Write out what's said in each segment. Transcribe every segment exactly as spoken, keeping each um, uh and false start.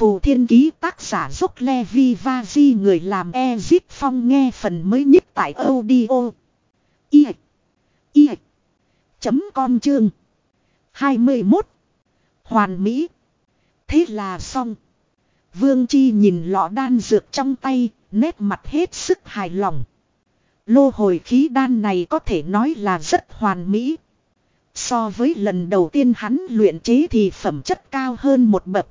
Phù Thiên Ký tác giả Dốc Levi Vaji người làm Ezip Phong nghe phần mới nhất tại audio. I. I. Chấm com chương. hai mươi mốt. Hoàn Mỹ. Thế là xong. Vương Chi nhìn lọ đan dược trong tay, nét mặt hết sức hài lòng. Lô hồi khí đan này có thể nói là rất hoàn mỹ. So với lần đầu tiên hắn luyện chế thì phẩm chất cao hơn một bậc.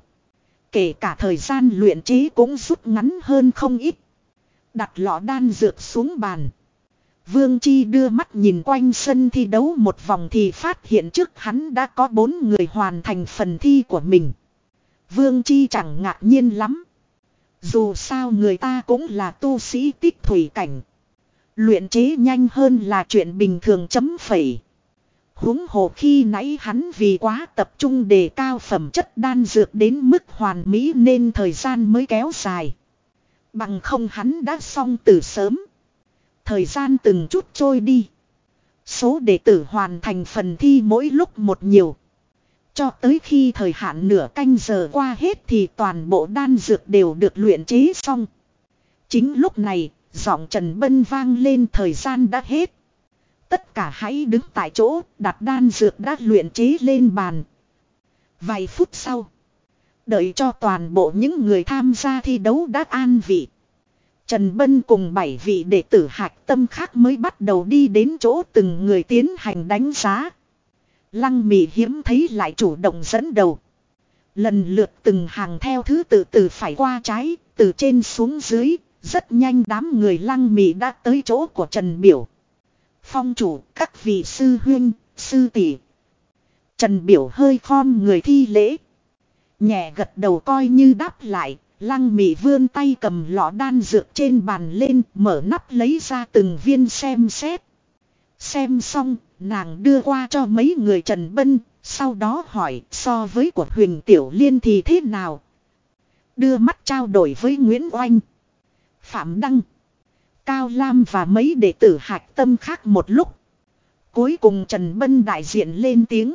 Kể cả thời gian luyện chế cũng rút ngắn hơn không ít. Đặt lọ đan dược xuống bàn. Vương Chi đưa mắt nhìn quanh sân thi đấu một vòng thì phát hiện trước hắn đã có bốn người hoàn thành phần thi của mình. Vương Chi chẳng ngạc nhiên lắm. Dù sao người ta cũng là tu sĩ tích thủy cảnh. Luyện chế nhanh hơn là chuyện bình thường chấm phẩy. Huống hồ khi nãy hắn vì quá tập trung đề cao phẩm chất đan dược đến mức hoàn mỹ nên thời gian mới kéo dài. Bằng không hắn đã xong từ sớm. Thời gian từng chút trôi đi. Số đệ tử hoàn thành phần thi mỗi lúc một nhiều. Cho tới khi thời hạn nửa canh giờ qua hết thì toàn bộ đan dược đều được luyện chế xong. Chính lúc này, giọng Trần Bân vang lên thời gian đã hết. Tất cả hãy đứng tại chỗ, đặt đan dược đã luyện chế lên bàn. Vài phút sau, đợi cho toàn bộ những người tham gia thi đấu đã an vị. Trần Bân cùng bảy vị đệ tử hạch tâm khác mới bắt đầu đi đến chỗ từng người tiến hành đánh giá. Lăng Mị hiếm thấy lại chủ động dẫn đầu. Lần lượt từng hàng theo thứ tự từ phải qua trái, từ trên xuống dưới, rất nhanh đám người Lăng Mị đã tới chỗ của Trần Biểu. Phong chủ, các vị sư huynh, sư tỷ. Trần Biểu hơi khom người thi lễ. Nhẹ gật đầu coi như đáp lại. Lăng Mị vươn tay cầm lọ đan dược trên bàn lên, mở nắp lấy ra từng viên xem xét. Xem xong, nàng đưa qua cho mấy người Trần Bân, sau đó hỏi so với của Huỳnh Tiểu Liên thì thế nào. Đưa mắt trao đổi với Nguyễn Oanh, Phạm Đăng, Cao Lam và mấy đệ tử hạch tâm khác một lúc. Cuối cùng Trần Bân đại diện lên tiếng.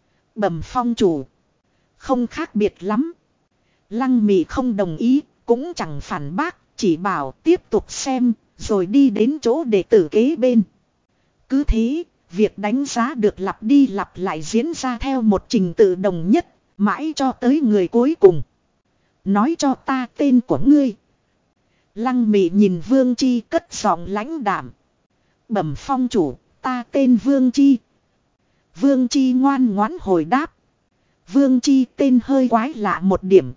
Bẩm phong chủ. Không khác biệt lắm. Lăng Mị không đồng ý, cũng chẳng phản bác, chỉ bảo tiếp tục xem, rồi đi đến chỗ đệ tử kế bên. Cứ thế, việc đánh giá được lặp đi lặp lại diễn ra theo một trình tự đồng nhất, mãi cho tới người cuối cùng. Nói cho ta tên của ngươi. Lăng Mị nhìn Vương Chi cất giọng lãnh đạm. Bẩm phong chủ, ta tên Vương Chi. Vương Chi ngoan ngoãn hồi đáp. Vương Chi tên hơi quái lạ một điểm.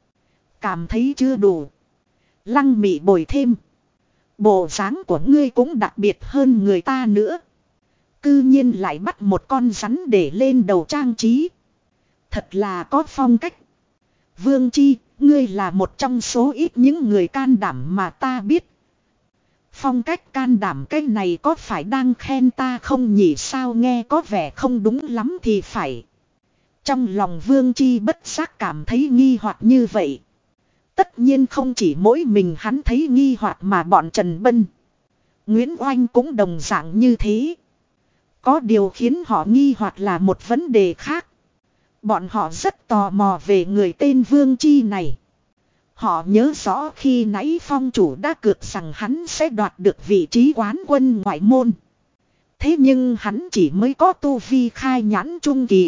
Cảm thấy chưa đủ. Lăng Mị bồi thêm. Bộ dáng của ngươi cũng đặc biệt hơn người ta nữa. Cư nhiên lại bắt một con rắn để lên đầu trang trí. Thật là có phong cách. Vương Chi, ngươi là một trong số ít những người can đảm mà ta biết. Phong cách can đảm cái này có phải đang khen ta không nhỉ, sao nghe có vẻ không đúng lắm thì phải. Trong lòng Vương Chi bất giác cảm thấy nghi hoặc như vậy. Tất nhiên không chỉ mỗi mình hắn thấy nghi hoặc mà bọn Trần Bân, Nguyễn Oanh cũng đồng dạng như thế. Có điều khiến họ nghi hoặc là một vấn đề khác. Bọn họ rất tò mò về người tên Vương Chi này. Họ nhớ rõ khi nãy phong chủ đã cược rằng hắn sẽ đoạt được vị trí quán quân ngoại môn. Thế nhưng hắn chỉ mới có tu vi khai nhãn trung kỳ.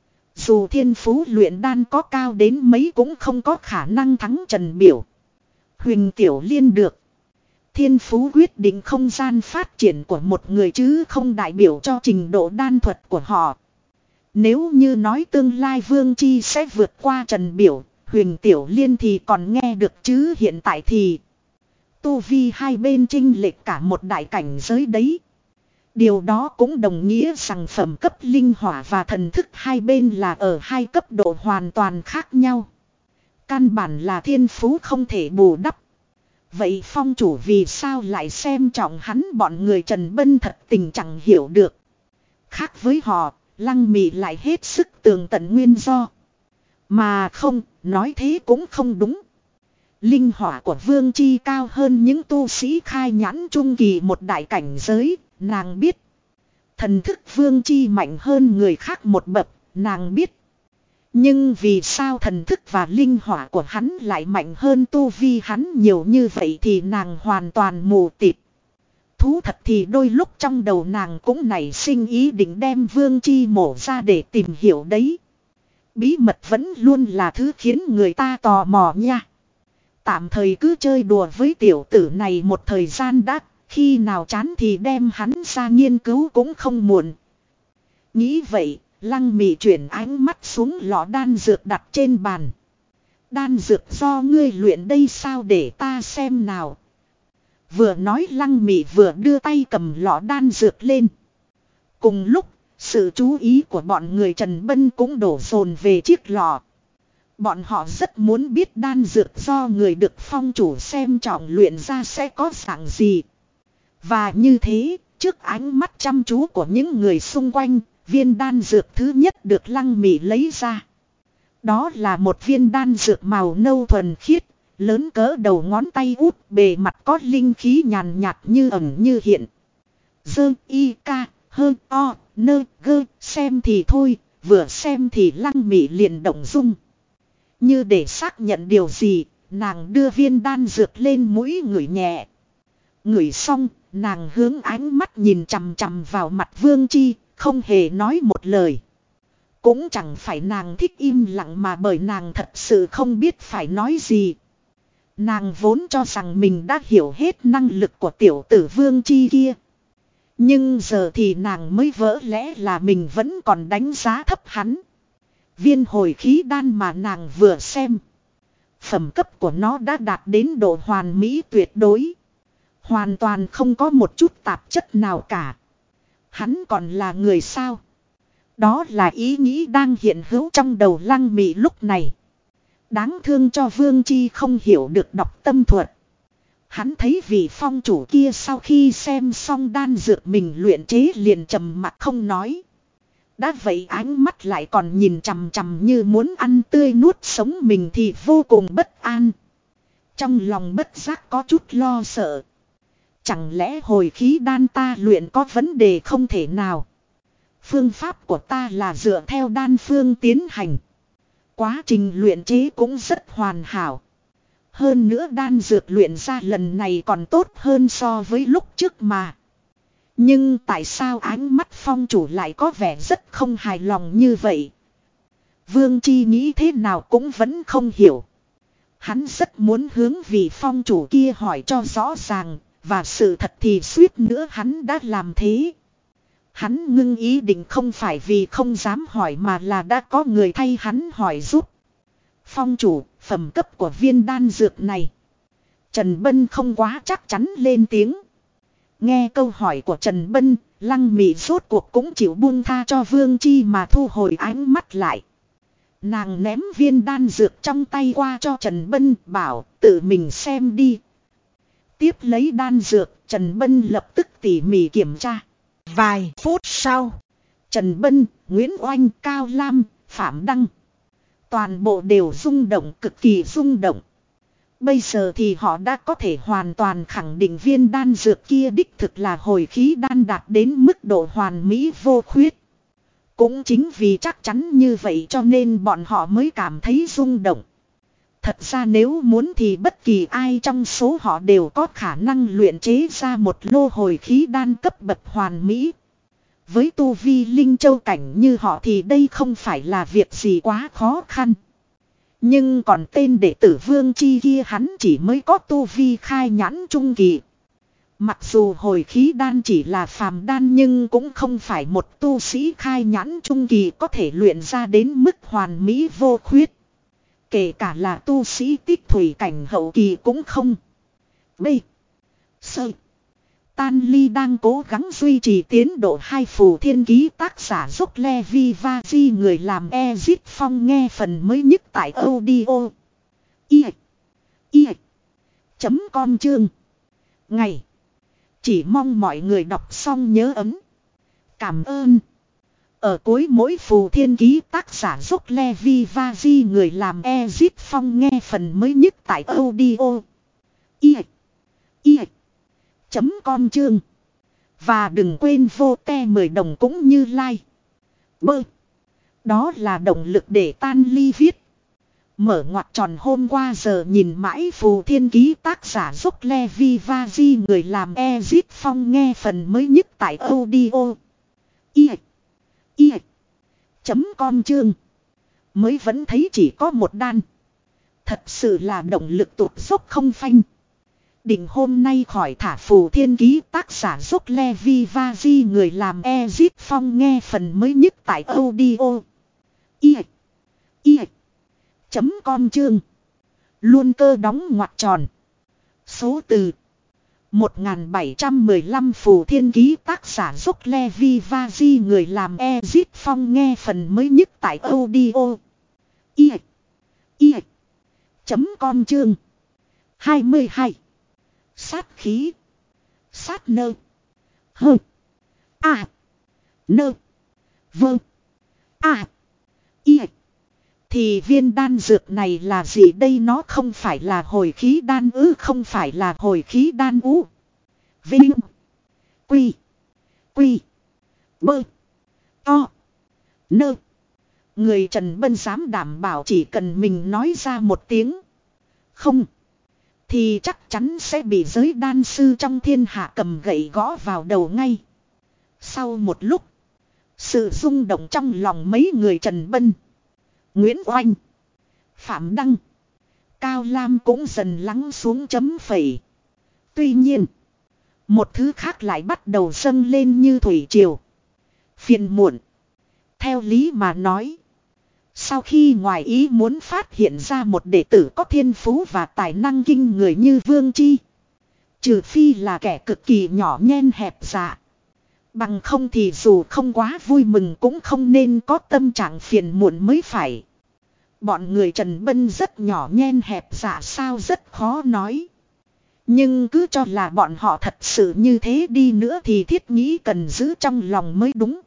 Dù thiên phú luyện đan có cao đến mấy cũng không có khả năng thắng Trần Biểu, Huỳnh Tiểu Liên được. Thiên phú quyết định không gian phát triển của một người chứ không đại biểu cho trình độ đan thuật của họ. Nếu như nói tương lai Vương Chi sẽ vượt qua Trần Biểu, Huỳnh Tiểu Liên thì còn nghe được chứ hiện tại thì tu vi hai bên chênh lệch cả một đại cảnh giới đấy. Điều đó cũng đồng nghĩa rằng phẩm cấp linh hỏa và thần thức hai bên là ở hai cấp độ hoàn toàn khác nhau. Căn bản là thiên phú không thể bù đắp. Vậy phong chủ vì sao lại xem trọng hắn, bọn người Trần Bân thật tình chẳng hiểu được. Khác với họ, Lăng Mị lại hết sức tường tận nguyên do. Mà không, nói thế cũng không đúng. Linh hỏa của Vương Chi cao hơn những tu sĩ khai nhãn trung kỳ một đại cảnh giới, nàng biết. Thần thức Vương Chi mạnh hơn người khác một bậc, nàng biết. Nhưng vì sao thần thức và linh hỏa của hắn lại mạnh hơn tu vi hắn nhiều như vậy thì nàng hoàn toàn mù tịt. Thú thật thì đôi lúc trong đầu nàng cũng nảy sinh ý định đem Vương Chi mổ ra để tìm hiểu đấy. Bí mật vẫn luôn là thứ khiến người ta tò mò nha. Tạm thời cứ chơi đùa với tiểu tử này một thời gian đã, khi nào chán thì đem hắn ra nghiên cứu cũng không muộn. Nghĩ vậy, Lăng Mị chuyển ánh mắt xuống lọ đan dược đặt trên bàn. Đan dược do ngươi luyện đây sao để ta xem nào. Vừa nói Lăng Mị vừa đưa tay cầm lọ đan dược lên. Cùng lúc, sự chú ý của bọn người Trần Bân cũng đổ dồn về chiếc lọ. Bọn họ rất muốn biết đan dược do người được phong chủ xem trọng luyện ra sẽ có dạng gì. Và như thế, trước ánh mắt chăm chú của những người xung quanh, viên đan dược thứ nhất được Lăng Mị lấy ra. Đó là một viên đan dược màu nâu thuần khiết, lớn cỡ đầu ngón tay út, bề mặt có linh khí nhàn nhạt như ẩn như hiện. Dơ y ca, hơ o, nơ gơ, xem thì thôi, vừa xem thì Lăng Mị liền động dung. Như để xác nhận điều gì, nàng đưa viên đan dược lên mũi ngửi nhẹ. Ngửi xong, nàng hướng ánh mắt nhìn chằm chằm vào mặt Vương Chi, không hề nói một lời. Cũng chẳng phải nàng thích im lặng mà bởi nàng thật sự không biết phải nói gì. Nàng vốn cho rằng mình đã hiểu hết năng lực của tiểu tử Vương Chi kia. Nhưng giờ thì nàng mới vỡ lẽ là mình vẫn còn đánh giá thấp hắn. Viên hồi khí đan mà nàng vừa xem. Phẩm cấp của nó đã đạt đến độ hoàn mỹ tuyệt đối. Hoàn toàn không có một chút tạp chất nào cả. Hắn còn là người sao? Đó là ý nghĩ đang hiện hữu trong đầu Lăng Mị lúc này. Đáng thương cho Vương Chi không hiểu được đọc tâm thuật. Hắn thấy vị phong chủ kia sau khi xem xong đan dược mình luyện chế liền trầm mặc không nói. Đã vậy ánh mắt lại còn nhìn chằm chằm như muốn ăn tươi nuốt sống mình thì vô cùng bất an. Trong lòng bất giác có chút lo sợ. Chẳng lẽ hồi khí đan ta luyện có vấn đề không thể nào? Phương pháp của ta là dựa theo đan phương tiến hành. Quá trình luyện chế cũng rất hoàn hảo. Hơn nữa đan dược luyện ra lần này còn tốt hơn so với lúc trước mà. Nhưng tại sao ánh mắt phong chủ lại có vẻ rất không hài lòng như vậy? Vương Chi nghĩ thế nào cũng vẫn không hiểu. Hắn rất muốn hướng vị phong chủ kia hỏi cho rõ ràng, và sự thật thì suýt nữa hắn đã làm thế. Hắn ngưng ý định không phải vì không dám hỏi mà là đã có người thay hắn hỏi giúp. Phong chủ, phẩm cấp của viên đan dược này. Trần Bân không quá chắc chắn lên tiếng. Nghe câu hỏi của Trần Bân, Lăng Mị rốt cuộc cũng chịu buông tha cho Vương Chi mà thu hồi ánh mắt lại. Nàng ném viên đan dược trong tay qua cho Trần Bân bảo tự mình xem đi. Tiếp lấy đan dược, Trần Bân lập tức tỉ mỉ kiểm tra. Vài phút sau, Trần Bân, Nguyễn Oanh, Cao Lam, Phạm Đăng. Toàn bộ đều rung động, cực kỳ rung động. Bây giờ thì họ đã có thể hoàn toàn khẳng định viên đan dược kia đích thực là hồi khí đan đạt đến mức độ hoàn mỹ vô khuyết. Cũng chính vì chắc chắn như vậy cho nên bọn họ mới cảm thấy rung động. Thật ra nếu muốn thì bất kỳ ai trong số họ đều có khả năng luyện chế ra một lô hồi khí đan cấp bậc hoàn mỹ. Với tu vi linh châu cảnh như họ thì đây không phải là việc gì quá khó khăn. Nhưng còn tên đệ tử Vương Chi kia hắn chỉ mới có tu vi khai nhãn trung kỳ. Mặc dù hồi khí đan chỉ là phàm đan nhưng cũng không phải một tu sĩ khai nhãn trung kỳ có thể luyện ra đến mức hoàn mỹ vô khuyết. Kể cả là tu sĩ tích thủy cảnh hậu kỳ cũng không. B. Sơ. Tan Ly đang cố gắng duy trì tiến độ hai phù thiên ký tác giả giúp Levi và Di người làm Ezit Phong nghe phần mới nhất tại audio. I. I. Chấm com chương. Ngày. Chỉ mong mọi người đọc xong nhớ ấm. Cảm ơn. Ở cuối mỗi phù thiên ký tác giả giúp Levi và Di người làm Ezit Phong nghe phần mới nhất tại audio. I. I. Chấm com chương. Và đừng quên vô te mười đồng cũng như like. Bơ. đó là động lực để tan ly viết. Mở ngoặc tròn hôm qua giờ nhìn mãi phù thiên ký tác giả giúp Levi Vazi người làm Ezit Phong nghe phần mới nhất tại audio. Y. Y. Chấm com chương. Mới vẫn thấy chỉ có một đan. Thật sự là động lực tụt dốc không phanh. Định hôm nay khỏi thả phù thiên ký tác giả giúp Levi Vazi người làm Ezit Phong nghe phần mới nhất tại audio. Y. Y. Chấm com chương. Luôn cơ đóng ngoặc tròn. Số từ. một nghìn bảy trăm mười lăm phù thiên ký tác giả giúp Levi Vazi người làm Ezit Phong nghe phần mới nhất tại audio. Y. Y. Chấm com chương. hai mươi hai. Sát khí. Sát nơ. Hơ. À. Nơ. Vơ. À. Y. Thì viên đan dược này là gì đây, nó không phải là hồi khí đan ư, không phải là hồi khí đan ú. Vinh. Quy. Quy. Bơ. To. Nơ. Người Trần Bân dám đảm bảo chỉ cần mình nói ra một tiếng không thì chắc chắn sẽ bị giới đan sư trong thiên hạ cầm gậy gõ vào đầu ngay. Sau một lúc, sự rung động trong lòng mấy người Trần Bân, Nguyễn Oanh, Phạm Đăng, Cao Lam cũng dần lắng xuống chấm phẩy. Tuy nhiên, một thứ khác lại bắt đầu dâng lên như thủy triều. Phiền muộn. Theo lý mà nói, sau khi ngoài ý muốn phát hiện ra một đệ tử có thiên phú và tài năng kinh người như Vương Chi, trừ phi là kẻ cực kỳ nhỏ nhen hẹp dạ, bằng không thì dù không quá vui mừng cũng không nên có tâm trạng phiền muộn mới phải. Bọn người Trần Bân rất nhỏ nhen hẹp dạ sao rất khó nói. Nhưng cứ cho là bọn họ thật sự như thế đi nữa thì thiết nghĩ cần giữ trong lòng mới đúng.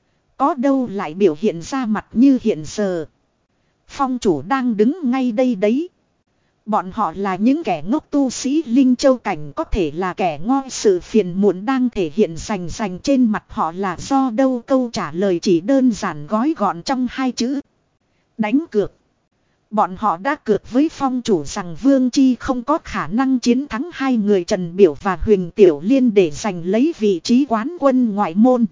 Có đâu lại biểu hiện ra mặt như hiện giờ. Phong chủ đang đứng ngay đây đấy. Bọn họ là những kẻ ngốc tu sĩ Linh Châu Cảnh, có thể là kẻ ngoi, sự phiền muộn đang thể hiện rành rành trên mặt họ là do đâu, câu trả lời chỉ đơn giản gói gọn trong hai chữ: đánh cược. Bọn họ đã cược với phong chủ rằng Vương Chi không có khả năng chiến thắng hai người Trần Biểu và Huỳnh Tiểu Liên để giành lấy vị trí quán quân ngoại môn.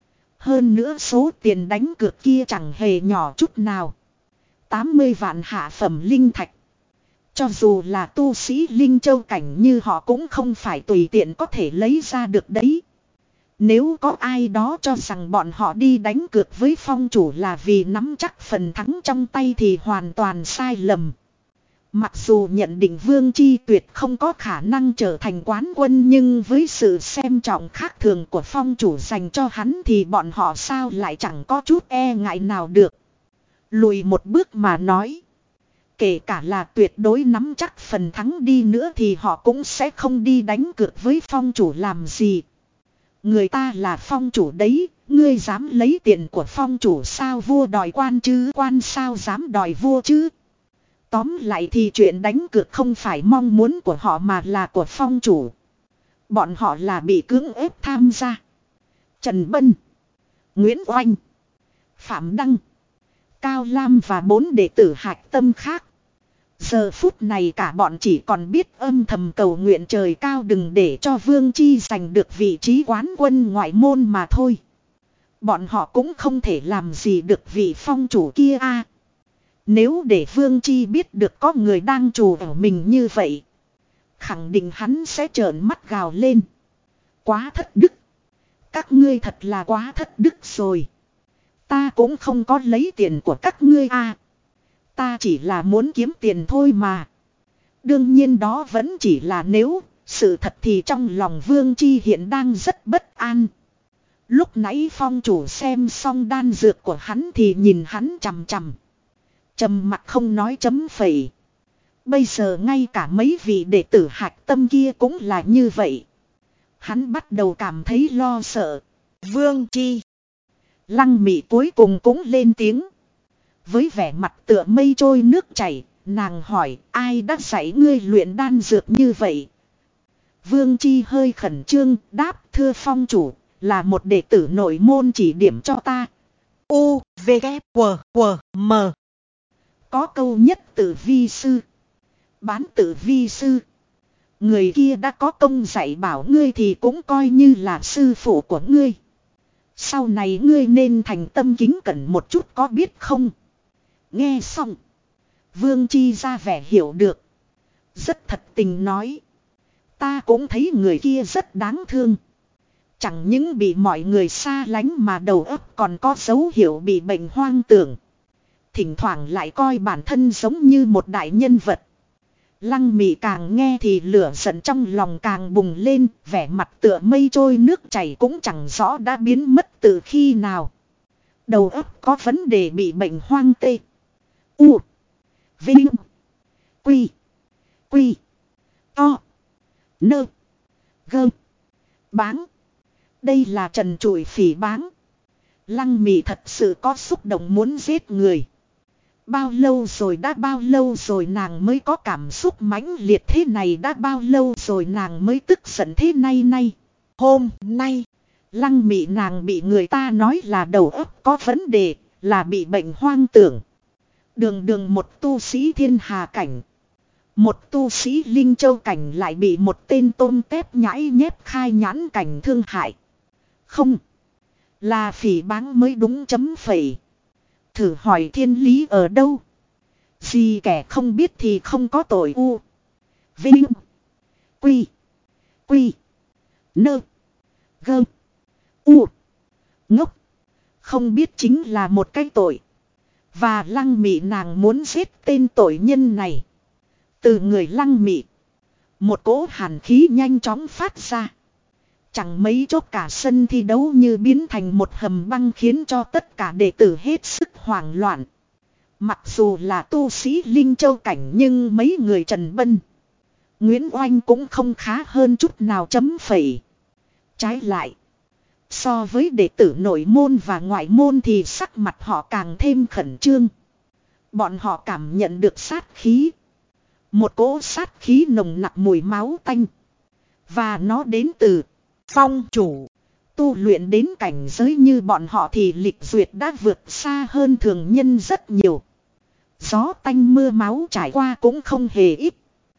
Hơn nữa số tiền đánh cược kia chẳng hề nhỏ chút nào. tám mươi vạn hạ phẩm linh thạch. Cho dù là tu sĩ Linh Châu Cảnh như họ cũng không phải tùy tiện có thể lấy ra được đấy. Nếu có ai đó cho rằng bọn họ đi đánh cược với phong chủ là vì nắm chắc phần thắng trong tay thì hoàn toàn sai lầm. Mặc dù nhận định Vương Chi tuyệt không có khả năng trở thành quán quân, nhưng với sự xem trọng khác thường của phong chủ dành cho hắn thì bọn họ sao lại chẳng có chút e ngại nào được. Lùi một bước mà nói, kể cả là tuyệt đối nắm chắc phần thắng đi nữa thì họ cũng sẽ không đi đánh cược với phong chủ làm gì. Người ta là phong chủ đấy, ngươi dám lấy tiền của phong chủ sao, vua đòi quan chứ quan sao dám đòi vua chứ. Tóm lại thì chuyện đánh cược không phải mong muốn của họ mà là của phong chủ. Bọn họ là bị cưỡng ép tham gia. Trần Bân, Nguyễn Oanh, Phạm Đăng, Cao Lam và bốn đệ tử hạch tâm khác. Giờ phút này cả bọn chỉ còn biết âm thầm cầu nguyện trời cao đừng để cho Vương Chi giành được vị trí quán quân ngoại môn mà thôi. Bọn họ cũng không thể làm gì được vị phong chủ kia a. Nếu để Vương Chi biết được có người đang trù ở mình như vậy, khẳng định hắn sẽ trợn mắt gào lên. Quá thất đức. Các ngươi thật là quá thất đức rồi. Ta cũng không có lấy tiền của các ngươi a. Ta chỉ là muốn kiếm tiền thôi mà. Đương nhiên đó vẫn chỉ là nếu, sự thật thì trong lòng Vương Chi hiện đang rất bất an. Lúc nãy phong chủ xem xong đan dược của hắn thì nhìn hắn chằm chằm. Trầm mặt không nói chấm phẩy. Bây giờ ngay cả mấy vị đệ tử hạch tâm kia cũng là như vậy. Hắn bắt đầu cảm thấy lo sợ. Vương Chi. Lăng Mị cuối cùng cũng lên tiếng. Với vẻ mặt tựa mây trôi nước chảy, nàng hỏi ai đã dạy ngươi luyện đan dược như vậy. Vương Chi hơi khẩn trương đáp, thưa phong chủ, là một đệ tử nội môn chỉ điểm cho ta. U, V, K, W, W, M. Có câu nhất tự vi sư. Bán tự vi sư. Người kia đã có công dạy bảo ngươi thì cũng coi như là sư phụ của ngươi. Sau này ngươi nên thành tâm kính cẩn một chút có biết không? Nghe xong. Vương Chi ra vẻ hiểu được. Rất thật tình nói. Ta cũng thấy người kia rất đáng thương. Chẳng những bị mọi người xa lánh mà đầu óc còn có dấu hiệu bị bệnh hoang tưởng. Thỉnh thoảng lại coi bản thân giống như một đại nhân vật. Lăng Mị càng nghe thì lửa giận trong lòng càng bùng lên, vẻ mặt tựa mây trôi nước chảy cũng chẳng rõ đã biến mất từ khi nào. Đầu óc có vấn đề bị bệnh hoang tê. U. Vinh. Quy. Quy. To. Nơ. Gơ. Báng. Đây là trần trụi phỉ báng. Lăng Mị thật sự có xúc động muốn giết người. Bao lâu rồi đã bao lâu rồi nàng mới có cảm xúc mãnh liệt thế này, đã bao lâu rồi nàng mới tức giận thế này nay. Hôm nay, Lăng Mị nàng bị người ta nói là đầu óc có vấn đề, là bị bệnh hoang tưởng. Đường đường một tu sĩ thiên hà cảnh. Một tu sĩ linh châu cảnh lại bị một tên tôm tép nhãi nhép khai nhãn cảnh thương hại. Không, là phỉ báng mới đúng chấm phẩy. Thử hỏi thiên lý ở đâu? Gì kẻ không biết thì không có tội. U. Vinh. Quy. Quy. Nơ. Gơ. U. Ngốc. Không biết chính là một cái tội. Và Lăng Mị nàng muốn giết tên tội nhân này. Từ người Lăng Mị, một cỗ hàn khí nhanh chóng phát ra. Chẳng mấy chốc cả sân thi đấu như biến thành một hầm băng khiến cho tất cả đệ tử hết sức hoảng loạn. Mặc dù là tu sĩ linh châu cảnh nhưng mấy người Trần Bân, Nguyễn Oanh cũng không khá hơn chút nào chấm phẩy. Trái lại, so với đệ tử nội môn và ngoại môn thì sắc mặt họ càng thêm khẩn trương. Bọn họ cảm nhận được sát khí. Một cỗ sát khí nồng nặc mùi máu tanh. Và nó đến từ phong chủ. Tu luyện đến cảnh giới như bọn họ thì lịch duyệt đã vượt xa hơn thường nhân rất nhiều. Gió tanh mưa máu trải qua cũng không hề ít.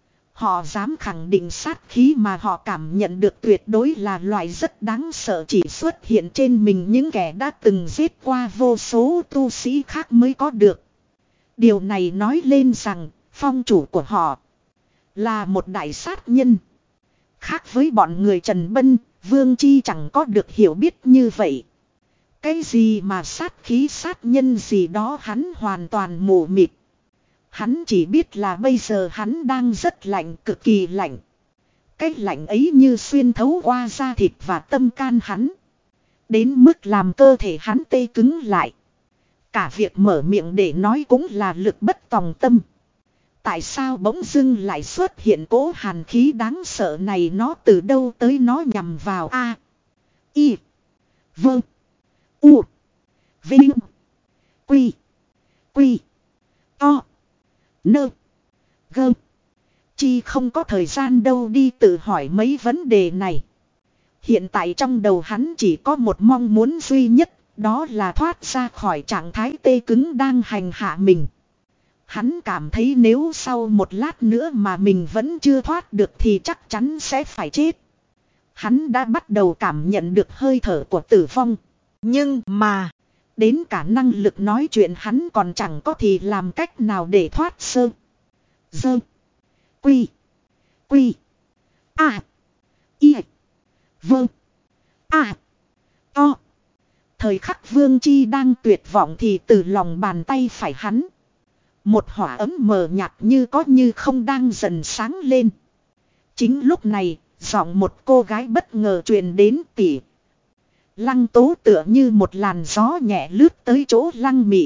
Họ dám khẳng định sát khí mà họ cảm nhận được tuyệt đối là loại rất đáng sợ, chỉ xuất hiện trên mình những kẻ đã từng giết qua vô số tu sĩ khác mới có được. Điều này nói lên rằng phong chủ của họ là một đại sát nhân. Khác với bọn người Trần Bân, Vương Chi chẳng có được hiểu biết như vậy. Cái gì mà sát khí sát nhân gì đó hắn hoàn toàn mù mịt. Hắn chỉ biết là bây giờ hắn đang rất lạnh, cực kỳ lạnh. Cái lạnh ấy như xuyên thấu qua da thịt và tâm can hắn. Đến mức làm cơ thể hắn tê cứng lại. Cả việc mở miệng để nói cũng là lực bất tòng tâm. Tại sao bỗng dưng lại xuất hiện cỗ hàn khí đáng sợ này, nó từ đâu tới, nó nhằm vào A. I. Vâng. U. Vinh. Quy. Quy. To. Nơ. Gơ. Chi không có thời gian đâu đi tự hỏi mấy vấn đề này. Hiện tại trong đầu hắn chỉ có một mong muốn duy nhất, đó là thoát ra khỏi trạng thái tê cứng đang hành hạ mình. Hắn cảm thấy nếu sau một lát nữa mà mình vẫn chưa thoát được thì chắc chắn sẽ phải chết. Hắn đã bắt đầu cảm nhận được hơi thở của tử vong. Nhưng mà, đến cả năng lực nói chuyện hắn còn chẳng có thì làm cách nào để thoát sơ. Dơ. Quy. Quy. À. Y. Vâng. À. To. Thời khắc Vương Chi đang tuyệt vọng thì từ lòng bàn tay phải hắn, một hỏa ấm mờ nhạt như có như không đang dần sáng lên. Chính lúc này, giọng một cô gái bất ngờ truyền đến. Tỉ. Lăng Tố tựa như một làn gió nhẹ lướt tới chỗ Lăng Mị.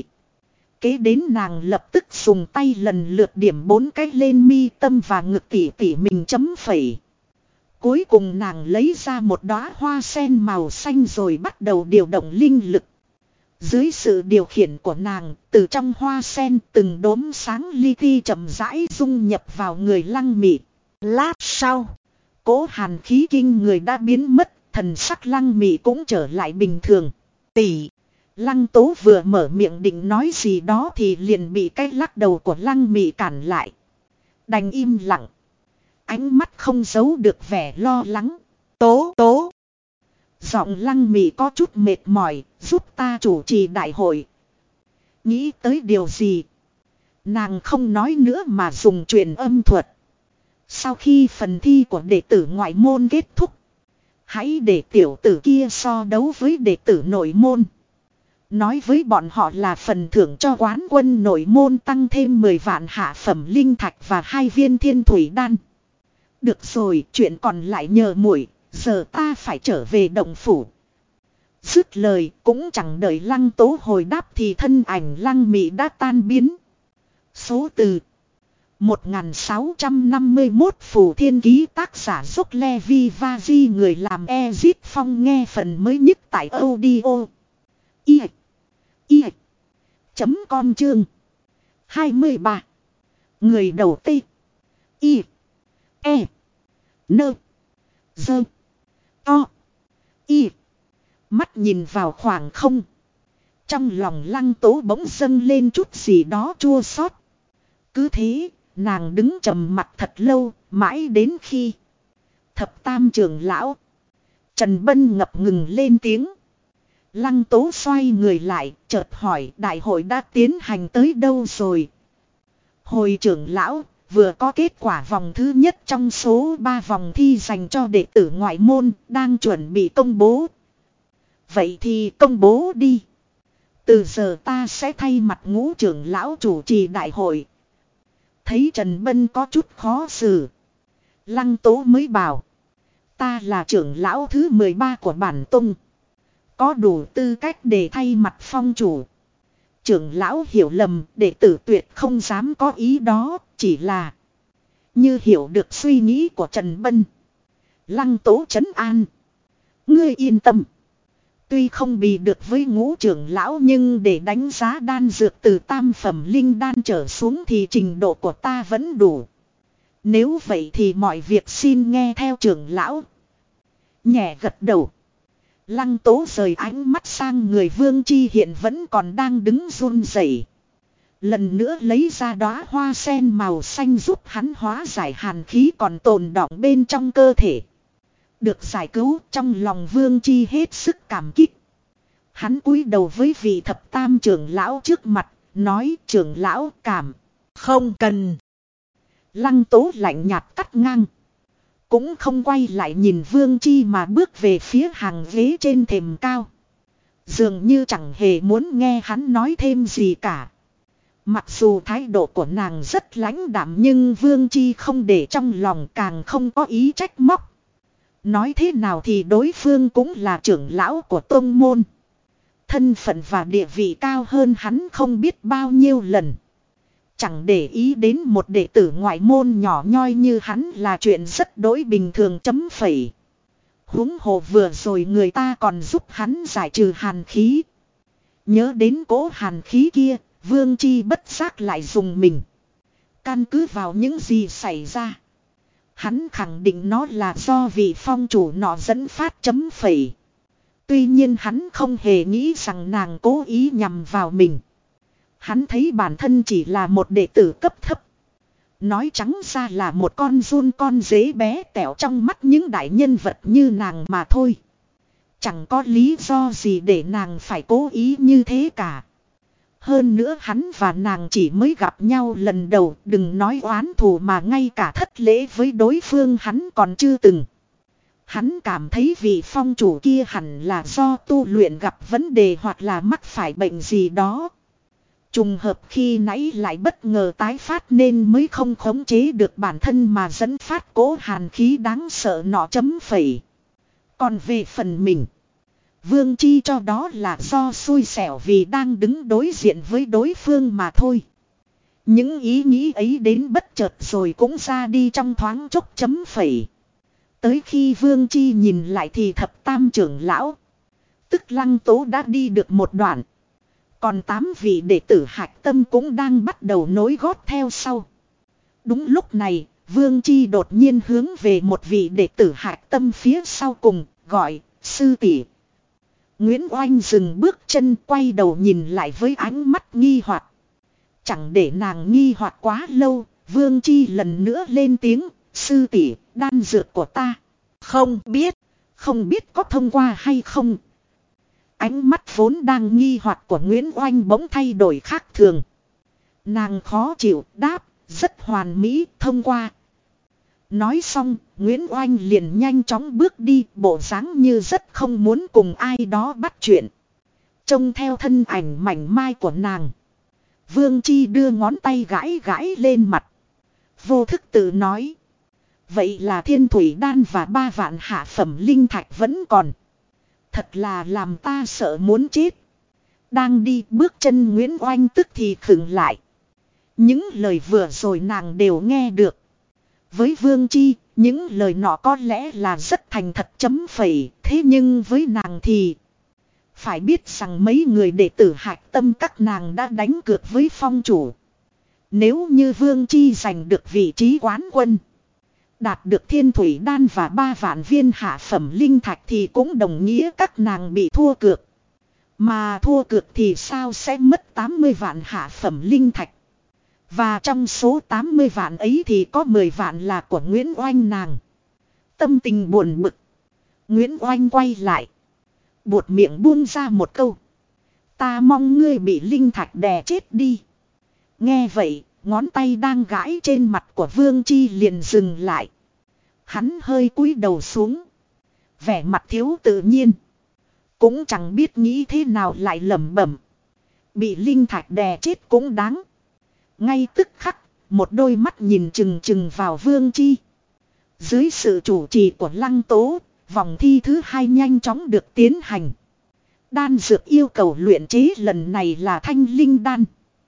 Kế đến nàng lập tức dùng tay lần lượt điểm bốn cái lên mi tâm và ngực tỉ tỉ mình chấm phẩy. Cuối cùng nàng lấy ra một đóa hoa sen màu xanh rồi bắt đầu điều động linh lực. Dưới sự điều khiển của nàng, từ trong hoa sen từng đốm sáng li ti chậm rãi dung nhập vào người Lăng Mị. Lát sau, cỗ hàn khí kinh người đã biến mất, thần sắc Lăng Mị cũng trở lại bình thường. Tỷ. Lăng Tố vừa mở miệng định nói gì đó thì liền bị cái lắc đầu của Lăng Mị cản lại. Đành im lặng. Ánh mắt không giấu được vẻ lo lắng. Tố tố. Giọng Lăng Mị có chút mệt mỏi, giúp ta chủ trì đại hội. Nghĩ tới điều gì? Nàng không nói nữa mà dùng truyền âm thuật. Sau khi phần thi của đệ tử ngoại môn kết thúc, hãy để tiểu tử kia so đấu với đệ tử nội môn. Nói với bọn họ là phần thưởng cho quán quân nội môn tăng thêm mười vạn hạ phẩm linh thạch và hai viên thiên thủy đan. Được rồi, chuyện còn lại nhờ muội, giờ ta phải trở về động phủ. Dứt lời, cũng chẳng đợi Lăng Tố hồi đáp thì thân ảnh Lăng Mị đã tan biến. Số từ một nghìn sáu trăm năm mươi mốt Phù Thiên Ký, tác giả Dốc Levi Vazi, người làm Ezit Phong, nghe phần mới nhất tại audio i i chấm com chương hai mươi ba. Người đầu tiên i e nơ dơ to y. Mắt nhìn vào khoảng không, trong lòng Lăng Tố bỗng dâng lên chút gì đó chua xót. Cứ thế, nàng đứng trầm mặt thật lâu, mãi đến khi thập tam trưởng lão Trần Bân ngập ngừng lên tiếng. Lăng Tố xoay người lại, chợt hỏi đại hội đã tiến hành tới đâu rồi? Hồi trưởng lão, vừa có kết quả vòng thứ nhất trong số ba vòng thi dành cho đệ tử ngoại môn, đang chuẩn bị công bố. Vậy thì công bố đi. Từ giờ ta sẽ thay mặt Ngũ trưởng lão chủ trì đại hội. Thấy Trần Bân có chút khó xử, Lăng Tố mới bảo. Ta là trưởng lão thứ mười ba của bản tông, có đủ tư cách để thay mặt phong chủ. Trưởng lão hiểu lầm, đệ tử tuyệt không dám có ý đó, chỉ là như hiểu được suy nghĩ của Trần Bân. Lăng Tố trấn an. Ngươi yên tâm. Tuy không bị được với Ngũ trưởng lão, nhưng để đánh giá đan dược từ tam phẩm linh đan trở xuống thì trình độ của ta vẫn đủ. Nếu vậy thì mọi việc xin nghe theo trưởng lão. Nhẹ gật đầu, Lăng Tố rời ánh mắt sang người Vương Chi hiện vẫn còn đang đứng run rẩy. Lần nữa lấy ra đóa hoa sen màu xanh giúp hắn hóa giải hàn khí còn tồn đọng bên trong cơ thể. Được giải cứu, trong lòng Vương Chi hết sức cảm kích. Hắn cúi đầu với vị thập tam trưởng lão trước mặt, nói trưởng lão cảm. Không cần. Lăng Tố lạnh nhạt cắt ngang. Cũng không quay lại nhìn Vương Chi mà bước về phía hàng ghế trên thềm cao. Dường như chẳng hề muốn nghe hắn nói thêm gì cả. Mặc dù thái độ của nàng rất lãnh đạm, nhưng Vương Chi không để trong lòng, càng không có ý trách móc. Nói thế nào thì đối phương cũng là trưởng lão của tông môn. Thân phận và địa vị cao hơn hắn không biết bao nhiêu lần. Chẳng để ý đến một đệ tử ngoại môn nhỏ nhoi như hắn là chuyện rất đối bình thường chấm phẩy. Huống hồ vừa rồi người ta còn giúp hắn giải trừ hàn khí. Nhớ đến cỗ hàn khí kia, Vương Chi bất giác lại dùng mình. Căn cứ vào những gì xảy ra, hắn khẳng định nó là do vị phong chủ nọ dẫn phát chấm phẩy. Tuy nhiên hắn không hề nghĩ rằng nàng cố ý nhằm vào mình. Hắn thấy bản thân chỉ là một đệ tử cấp thấp. Nói trắng ra là một con giun con dế bé tẹo trong mắt những đại nhân vật như nàng mà thôi. Chẳng có lý do gì để nàng phải cố ý như thế cả. Hơn nữa hắn và nàng chỉ mới gặp nhau lần đầu, đừng nói oán thù mà ngay cả thất lễ với đối phương hắn còn chưa từng. Hắn cảm thấy vị phong chủ kia hẳn là do tu luyện gặp vấn đề hoặc là mắc phải bệnh gì đó. Trùng hợp khi nãy lại bất ngờ tái phát nên mới không khống chế được bản thân mà dẫn phát cỗ hàn khí đáng sợ nọ chấm phẩy. Còn về phần mình, Vương Chi cho đó là do xui xẻo vì đang đứng đối diện với đối phương mà thôi. Những ý nghĩ ấy đến bất chợt rồi cũng ra đi trong thoáng chốc chấm phẩy. Tới khi Vương Chi nhìn lại thì thập tam trưởng lão, tức Lăng Tố đã đi được một đoạn. Còn tám vị đệ tử hạch tâm cũng đang bắt đầu nối gót theo sau. Đúng lúc này, Vương Chi đột nhiên hướng về một vị đệ tử hạch tâm phía sau cùng, gọi, sư tỷ. Nguyễn Oanh dừng bước chân quay đầu nhìn lại với ánh mắt nghi hoặc. Chẳng để nàng nghi hoặc quá lâu, Vương Chi lần nữa lên tiếng, sư tỷ, đan dược của ta. Không biết. Không biết có thông qua hay không. Ánh mắt vốn đang nghi hoặc của Nguyễn Oanh bỗng thay đổi khác thường. Nàng khó chịu đáp, rất hoàn mỹ, thông qua. Nói xong, Nguyễn Oanh liền nhanh chóng bước đi, bộ dáng như rất không muốn cùng ai đó bắt chuyện. Trông theo thân ảnh mảnh mai của nàng. Vương Chi đưa ngón tay gãi gãi lên mặt. Vô thức tự nói. Vậy là thiên thủy đan và ba vạn hạ phẩm linh thạch vẫn còn. Thật là làm ta sợ muốn chết. Đang đi bước chân Nguyễn Oanh tức thì khựng lại. Những lời vừa rồi nàng đều nghe được. Với Vương Chi, những lời nọ có lẽ là rất thành thật chấm phẩy. Thế nhưng với nàng thì... Phải biết rằng mấy người đệ tử hạch tâm các nàng đã đánh cược với phong chủ. Nếu như Vương Chi giành được vị trí quán quân. Đạt được thiên thủy đan và ba vạn viên hạ phẩm linh thạch thì cũng đồng nghĩa các nàng bị thua cược. Mà thua cược thì sao sẽ mất tám mươi vạn hạ phẩm linh thạch. Và trong số tám mươi vạn ấy thì có mười vạn là của Nguyễn Oanh nàng. Tâm tình buồn bực. Nguyễn Oanh quay lại. Buột miệng buông ra một câu. Ta mong ngươi bị linh thạch đè chết đi. Nghe vậy, ngón tay đang gãi trên mặt của Vương Chi liền dừng lại. Hắn hơi cúi đầu xuống. Vẻ mặt thiếu tự nhiên. Cũng chẳng biết nghĩ thế nào lại lẩm bẩm. Bị linh thạch đè chết cũng đáng. Ngay tức khắc, một đôi mắt nhìn chừng chừng vào Vương Chi. Dưới sự chủ trì của Lăng Tố, vòng thi thứ hai nhanh chóng được tiến hành. Đan dược yêu cầu luyện chế lần này là thanh linh đan.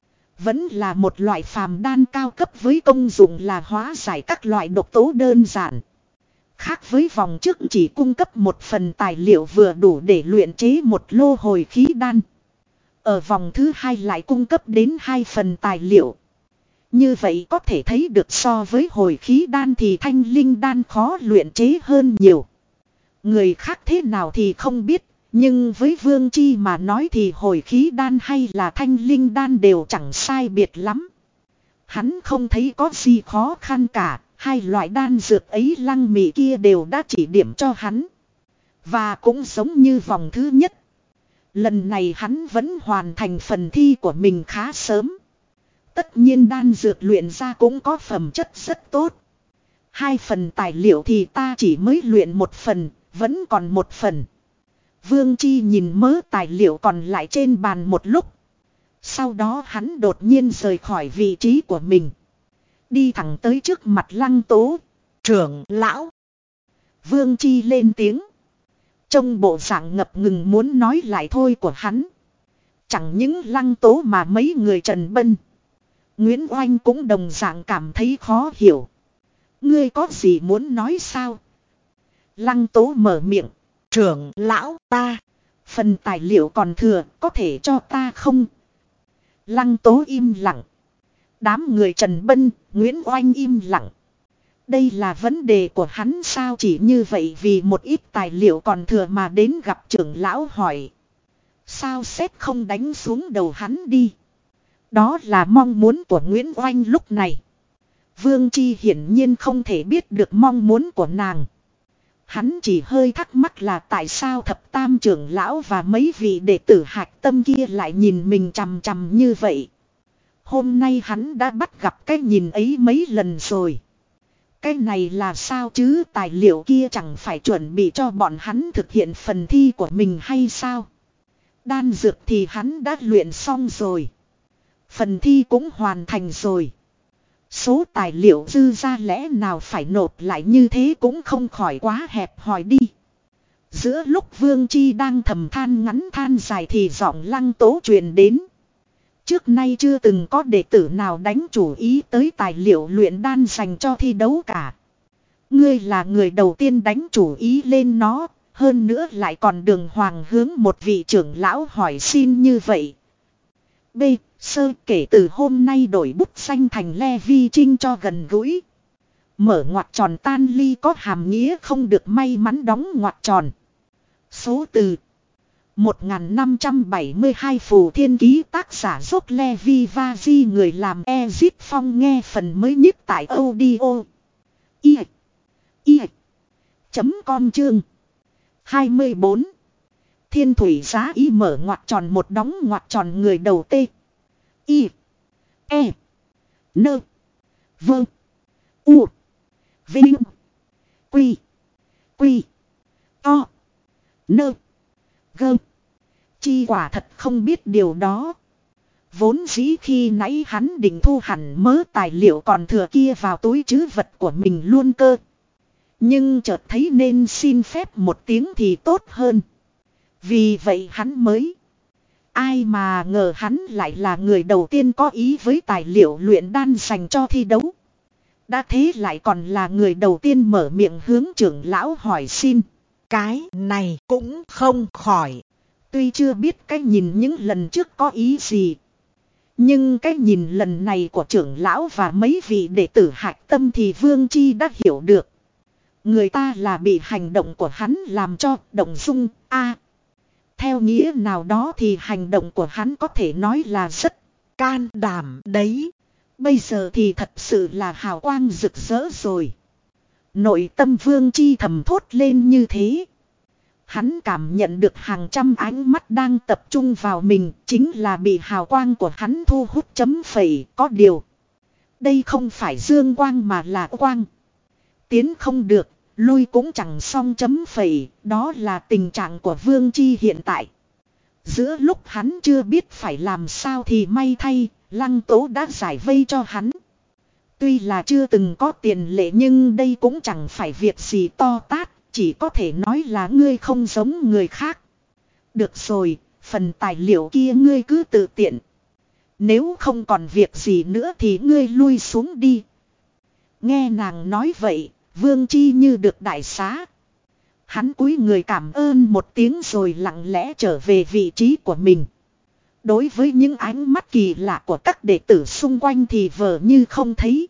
Vẫn là một loại phàm đan cao cấp với công dụng là hóa giải các loại độc tố đơn giản. Khác với vòng trước chỉ cung cấp một phần tài liệu vừa đủ để luyện chế một lô hồi khí đan. Ở vòng thứ hai lại cung cấp đến hai phần tài liệu. Như vậy có thể thấy được so với hồi khí đan thì thanh linh đan khó luyện chế hơn nhiều. Người khác thế nào thì không biết, nhưng với Vương Chi mà nói thì hồi khí đan hay là thanh linh đan đều chẳng sai biệt lắm. Hắn không thấy có gì khó khăn cả, hai loại đan dược ấy Lăng Mị kia đều đã chỉ điểm cho hắn. Và cũng giống như vòng thứ nhất. Lần này hắn vẫn hoàn thành phần thi của mình khá sớm. Tất nhiên đan dược luyện ra cũng có phẩm chất rất tốt. Hai phần tài liệu thì ta chỉ mới luyện một phần, vẫn còn một phần. Vương Chi nhìn mớ tài liệu còn lại trên bàn một lúc. Sau đó hắn đột nhiên rời khỏi vị trí của mình. Đi thẳng tới trước mặt Lăng Tố. Trưởng lão. Vương Chi lên tiếng. Trong bộ dạng ngập ngừng muốn nói lại thôi của hắn. Chẳng những Lăng Tố mà mấy người Trần Bân. Nguyễn Oanh cũng đồng dạng cảm thấy khó hiểu. Ngươi có gì muốn nói sao? Lăng Tố mở miệng. Trưởng lão ta. Phần tài liệu còn thừa có thể cho ta không? Lăng Tố im lặng. Đám người Trần Bân, Nguyễn Oanh im lặng. Đây là vấn đề của hắn sao chỉ như vậy vì một ít tài liệu còn thừa mà đến gặp trưởng lão hỏi. Sao xét không đánh xuống đầu hắn đi? Đó là mong muốn của Nguyễn Oanh lúc này. Vương Chi hiển nhiên không thể biết được mong muốn của nàng. Hắn chỉ hơi thắc mắc là tại sao thập tam trưởng lão và mấy vị đệ tử hạch tâm kia lại nhìn mình chằm chằm như vậy. Hôm nay hắn đã bắt gặp cái nhìn ấy mấy lần rồi. Cái này là sao chứ tài liệu kia chẳng phải chuẩn bị cho bọn hắn thực hiện phần thi của mình hay sao? Đan dược thì hắn đã luyện xong rồi. Phần thi cũng hoàn thành rồi. Số tài liệu dư ra lẽ nào phải nộp lại như thế cũng không khỏi quá hẹp hòi đi. Giữa lúc Vương Chi đang thầm than ngắn than dài thì giọng Lăng Tố truyền đến. Trước nay chưa từng có đệ tử nào đánh chủ ý tới tài liệu luyện đan dành cho thi đấu cả. Ngươi là người đầu tiên đánh chủ ý lên nó, hơn nữa lại còn đường hoàng hướng một vị trưởng lão hỏi xin như vậy. B. Sơ kể từ hôm nay đổi bút xanh thành Levi Trinh cho gần gũi. Mở ngoặc tròn tan ly có hàm nghĩa không được may mắn đóng ngoặc tròn. Số từ một nghìn năm trăm bảy mươi hai Phù Thiên Ký tác giả Dốc Levi Vazi người làm Ezip Phong nghe phần mới nhất tại audio. I. I. Chấm com chương. hai mươi bốn. Thiên thủy giá y mở ngoặc tròn một đóng ngoặc tròn người đầu tê. Y. E. Nơ. Vơ. U. Vinh. Quy. Quy. To. Nơ. Gơ. Chi quả thật không biết điều đó. Vốn dĩ khi nãy hắn định thu hẳn mớ tài liệu còn thừa kia vào túi trữ vật của mình luôn cơ. Nhưng chợt thấy nên xin phép một tiếng thì tốt hơn. Vì vậy hắn mới. Ai mà ngờ hắn lại là người đầu tiên có ý với tài liệu luyện đan dành cho thi đấu. Đã thế lại còn là người đầu tiên mở miệng hướng trưởng lão hỏi xin. Cái này cũng không khỏi. Tuy chưa biết cái nhìn những lần trước có ý gì. Nhưng cái nhìn lần này của trưởng lão và mấy vị đệ tử hạch tâm thì Vương Chi đã hiểu được. Người ta là bị hành động của hắn làm cho động dung. A, theo nghĩa nào đó thì hành động của hắn có thể nói là rất Can đảm đấy. Bây giờ thì thật sự là hào quang rực rỡ rồi. Nội tâm Vương Chi thầm thốt lên như thế. Hắn cảm nhận được hàng trăm ánh mắt đang tập trung vào mình, chính là bị hào quang của hắn thu hút chấm phẩy. Có điều, đây không phải dương quang mà là quang. Tiến không được, lui cũng chẳng xong chấm phẩy. Đó là tình trạng của Vương Chi hiện tại. Giữa lúc hắn chưa biết phải làm sao thì may thay, Lăng Tố đã giải vây cho hắn. Tuy là chưa từng có tiền lệ nhưng đây cũng chẳng phải việc gì to tát. Chỉ có thể nói là ngươi không giống người khác. Được rồi, phần tài liệu kia ngươi cứ tự tiện. Nếu không còn việc gì nữa thì ngươi lui xuống đi. Nghe nàng nói vậy, Vương Chi như được đại xá. Hắn cúi người cảm ơn một tiếng rồi lặng lẽ trở về vị trí của mình. Đối với những ánh mắt kỳ lạ của các đệ tử xung quanh thì vờ như không thấy.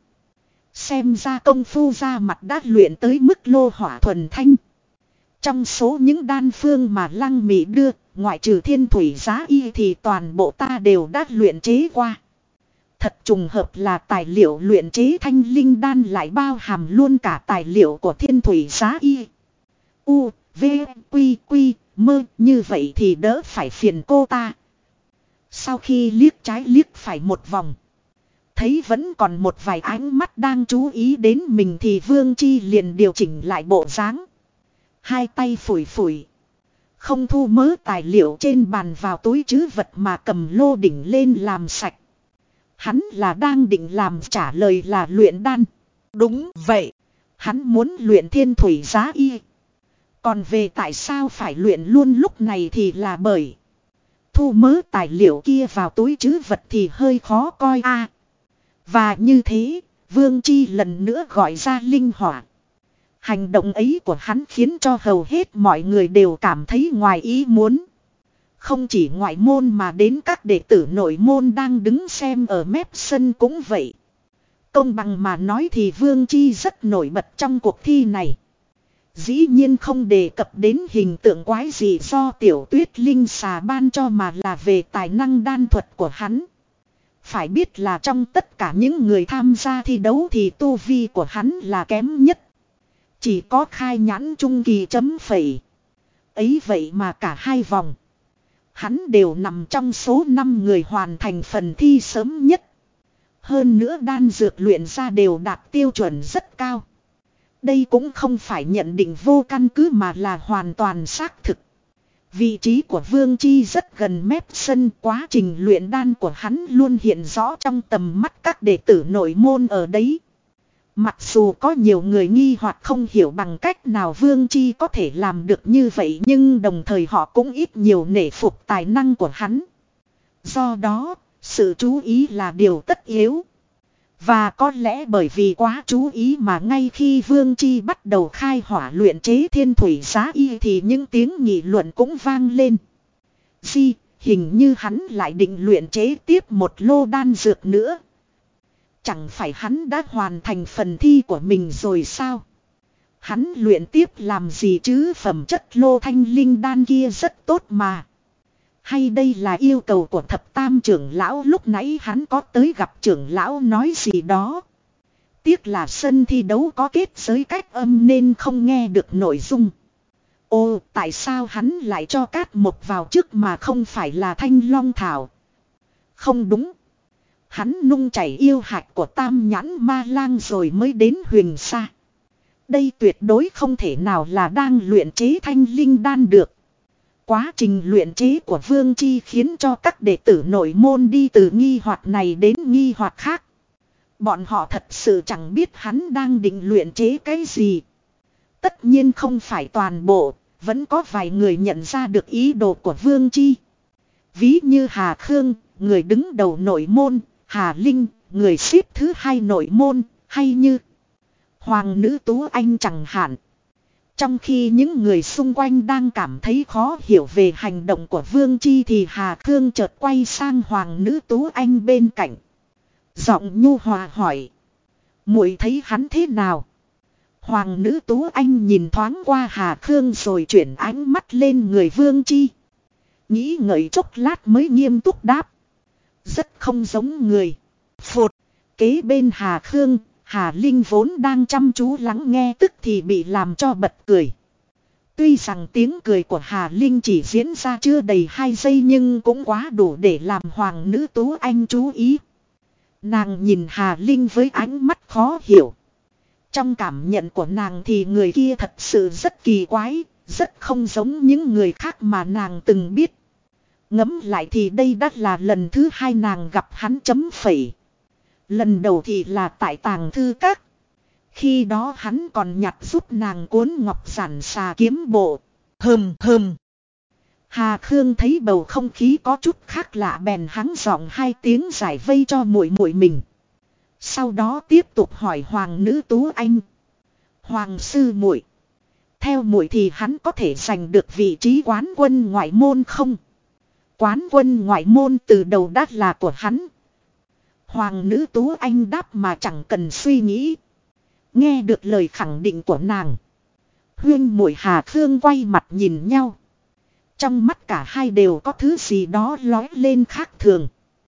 Xem ra công phu ra mặt đã luyện tới mức lô hỏa thuần thanh. Trong số những đan phương mà Lăng Mị đưa, ngoại trừ thiên thủy giá y thì toàn bộ ta đều đã luyện chế qua. Thật trùng hợp là tài liệu luyện chế thanh linh đan lại bao hàm luôn cả tài liệu của thiên thủy giá y. U, V, Quy, Quy, Mơ, như vậy thì đỡ phải phiền cô ta. Sau khi liếc trái liếc phải một vòng, thấy vẫn còn một vài ánh mắt đang chú ý đến mình thì Vương Chi liền điều chỉnh lại bộ dáng. Hai tay phủi phủi. Không thu mớ tài liệu trên bàn vào túi trữ vật mà cầm lô đỉnh lên làm sạch. Hắn là đang định làm trả lời là luyện đan. Đúng vậy. Hắn muốn luyện thiên thủy giá y. Còn về tại sao phải luyện luôn lúc này thì là bởi thu mớ tài liệu kia vào túi trữ vật thì hơi khó coi a. Và như thế, Vương Chi lần nữa gọi ra linh hỏa. Hành động ấy của hắn khiến cho hầu hết mọi người đều cảm thấy ngoài ý muốn. Không chỉ ngoại môn mà đến các đệ tử nội môn đang đứng xem ở mép sân cũng vậy. Công bằng mà nói thì Vương Chi rất nổi bật trong cuộc thi này. Dĩ nhiên không đề cập đến hình tượng quái gì do Tiểu Tuyết Linh xà ban cho mà là về tài năng đan thuật của hắn. Phải biết là trong tất cả những người tham gia thi đấu thì tu vi của hắn là kém nhất. Chỉ có khai nhãn trung kỳ chấm phẩy. Ấy vậy mà cả hai vòng, hắn đều nằm trong số năm người hoàn thành phần thi sớm nhất. Hơn nữa đan dược luyện ra đều đạt tiêu chuẩn rất cao. Đây cũng không phải nhận định vô căn cứ mà là hoàn toàn xác thực. Vị trí của Vương Chi rất gần mép sân, quá trình luyện đan của hắn luôn hiện rõ trong tầm mắt các đệ tử nội môn ở đấy. Mặc dù có nhiều người nghi hoặc không hiểu bằng cách nào Vương Chi có thể làm được như vậy, nhưng đồng thời họ cũng ít nhiều nể phục tài năng của hắn. Do đó, sự chú ý là điều tất yếu. Và có lẽ bởi vì quá chú ý mà ngay khi Vương Chi bắt đầu khai hỏa luyện chế thiên thủy giá y thì những tiếng nghị luận cũng vang lên. Di, hình như hắn lại định luyện chế tiếp một lô đan dược nữa. Chẳng phải hắn đã hoàn thành phần thi của mình rồi sao? Hắn luyện tiếp làm gì chứ, phẩm chất lô thanh linh đan kia rất tốt mà. Hay đây là yêu cầu của thập tam trưởng lão, lúc nãy hắn có tới gặp trưởng lão nói gì đó. Tiếc là sân thi đấu có kết giới cách âm nên không nghe được nội dung. Ồ, tại sao hắn lại cho cát một vào trước mà không phải là thanh long thảo? Không đúng. Hắn nung chảy yêu hạch của tam nhãn ma lang rồi mới đến huyền sa. Đây tuyệt đối không thể nào là đang luyện chế thanh linh đan được. Quá trình luyện chế của Vương Chi khiến cho các đệ tử nội môn đi từ nghi hoặc này đến nghi hoặc khác. Bọn họ thật sự chẳng biết hắn đang định luyện chế cái gì. Tất nhiên không phải toàn bộ, vẫn có vài người nhận ra được ý đồ của Vương Chi. Ví như Hà Khương, người đứng đầu nội môn, Hà Linh, người xếp thứ hai nội môn, hay như Hoàng nữ Tú Anh chẳng hạn. Trong khi những người xung quanh đang cảm thấy khó hiểu về hành động của Vương Chi thì Hà Khương chợt quay sang Hoàng nữ Tú Anh bên cạnh. Giọng nhu hòa hỏi. Muội thấy hắn thế nào? Hoàng nữ Tú Anh nhìn thoáng qua Hà Khương rồi chuyển ánh mắt lên người Vương Chi. Nghĩ ngợi chốc lát mới nghiêm túc đáp. Rất không giống người. Phụt, kế bên Hà Khương, Hà Linh vốn đang chăm chú lắng nghe tức thì bị làm cho bật cười. Tuy rằng tiếng cười của Hà Linh chỉ diễn ra chưa đầy hai giây nhưng cũng quá đủ để làm Hoàng nữ Tú Anh chú ý. Nàng nhìn Hà Linh với ánh mắt khó hiểu. Trong cảm nhận của nàng thì người kia thật sự rất kỳ quái, rất không giống những người khác mà nàng từng biết. Ngẫm lại thì đây đã là lần thứ hai nàng gặp hắn chấm phẩy. Lần đầu thì là tại tàng thư các. Khi đó hắn còn nhặt giúp nàng cuốn ngọc giản xà kiếm bộ. Hừm hừm. Hà Khương thấy bầu không khí có chút khác lạ bèn hắng giọng hai tiếng giải vây cho muội muội mình. Sau đó tiếp tục hỏi Hoàng nữ Tú Anh. Hoàng sư muội, theo muội thì hắn có thể giành được vị trí quán quân ngoại môn không? Quán quân ngoại môn từ đầu đã là của hắn. Hoàng nữ Tú Anh đáp mà chẳng cần suy nghĩ. Nghe được lời khẳng định của nàng, Huyên muội Hà Khương quay mặt nhìn nhau. Trong mắt cả hai đều có thứ gì đó lóe lên khác thường.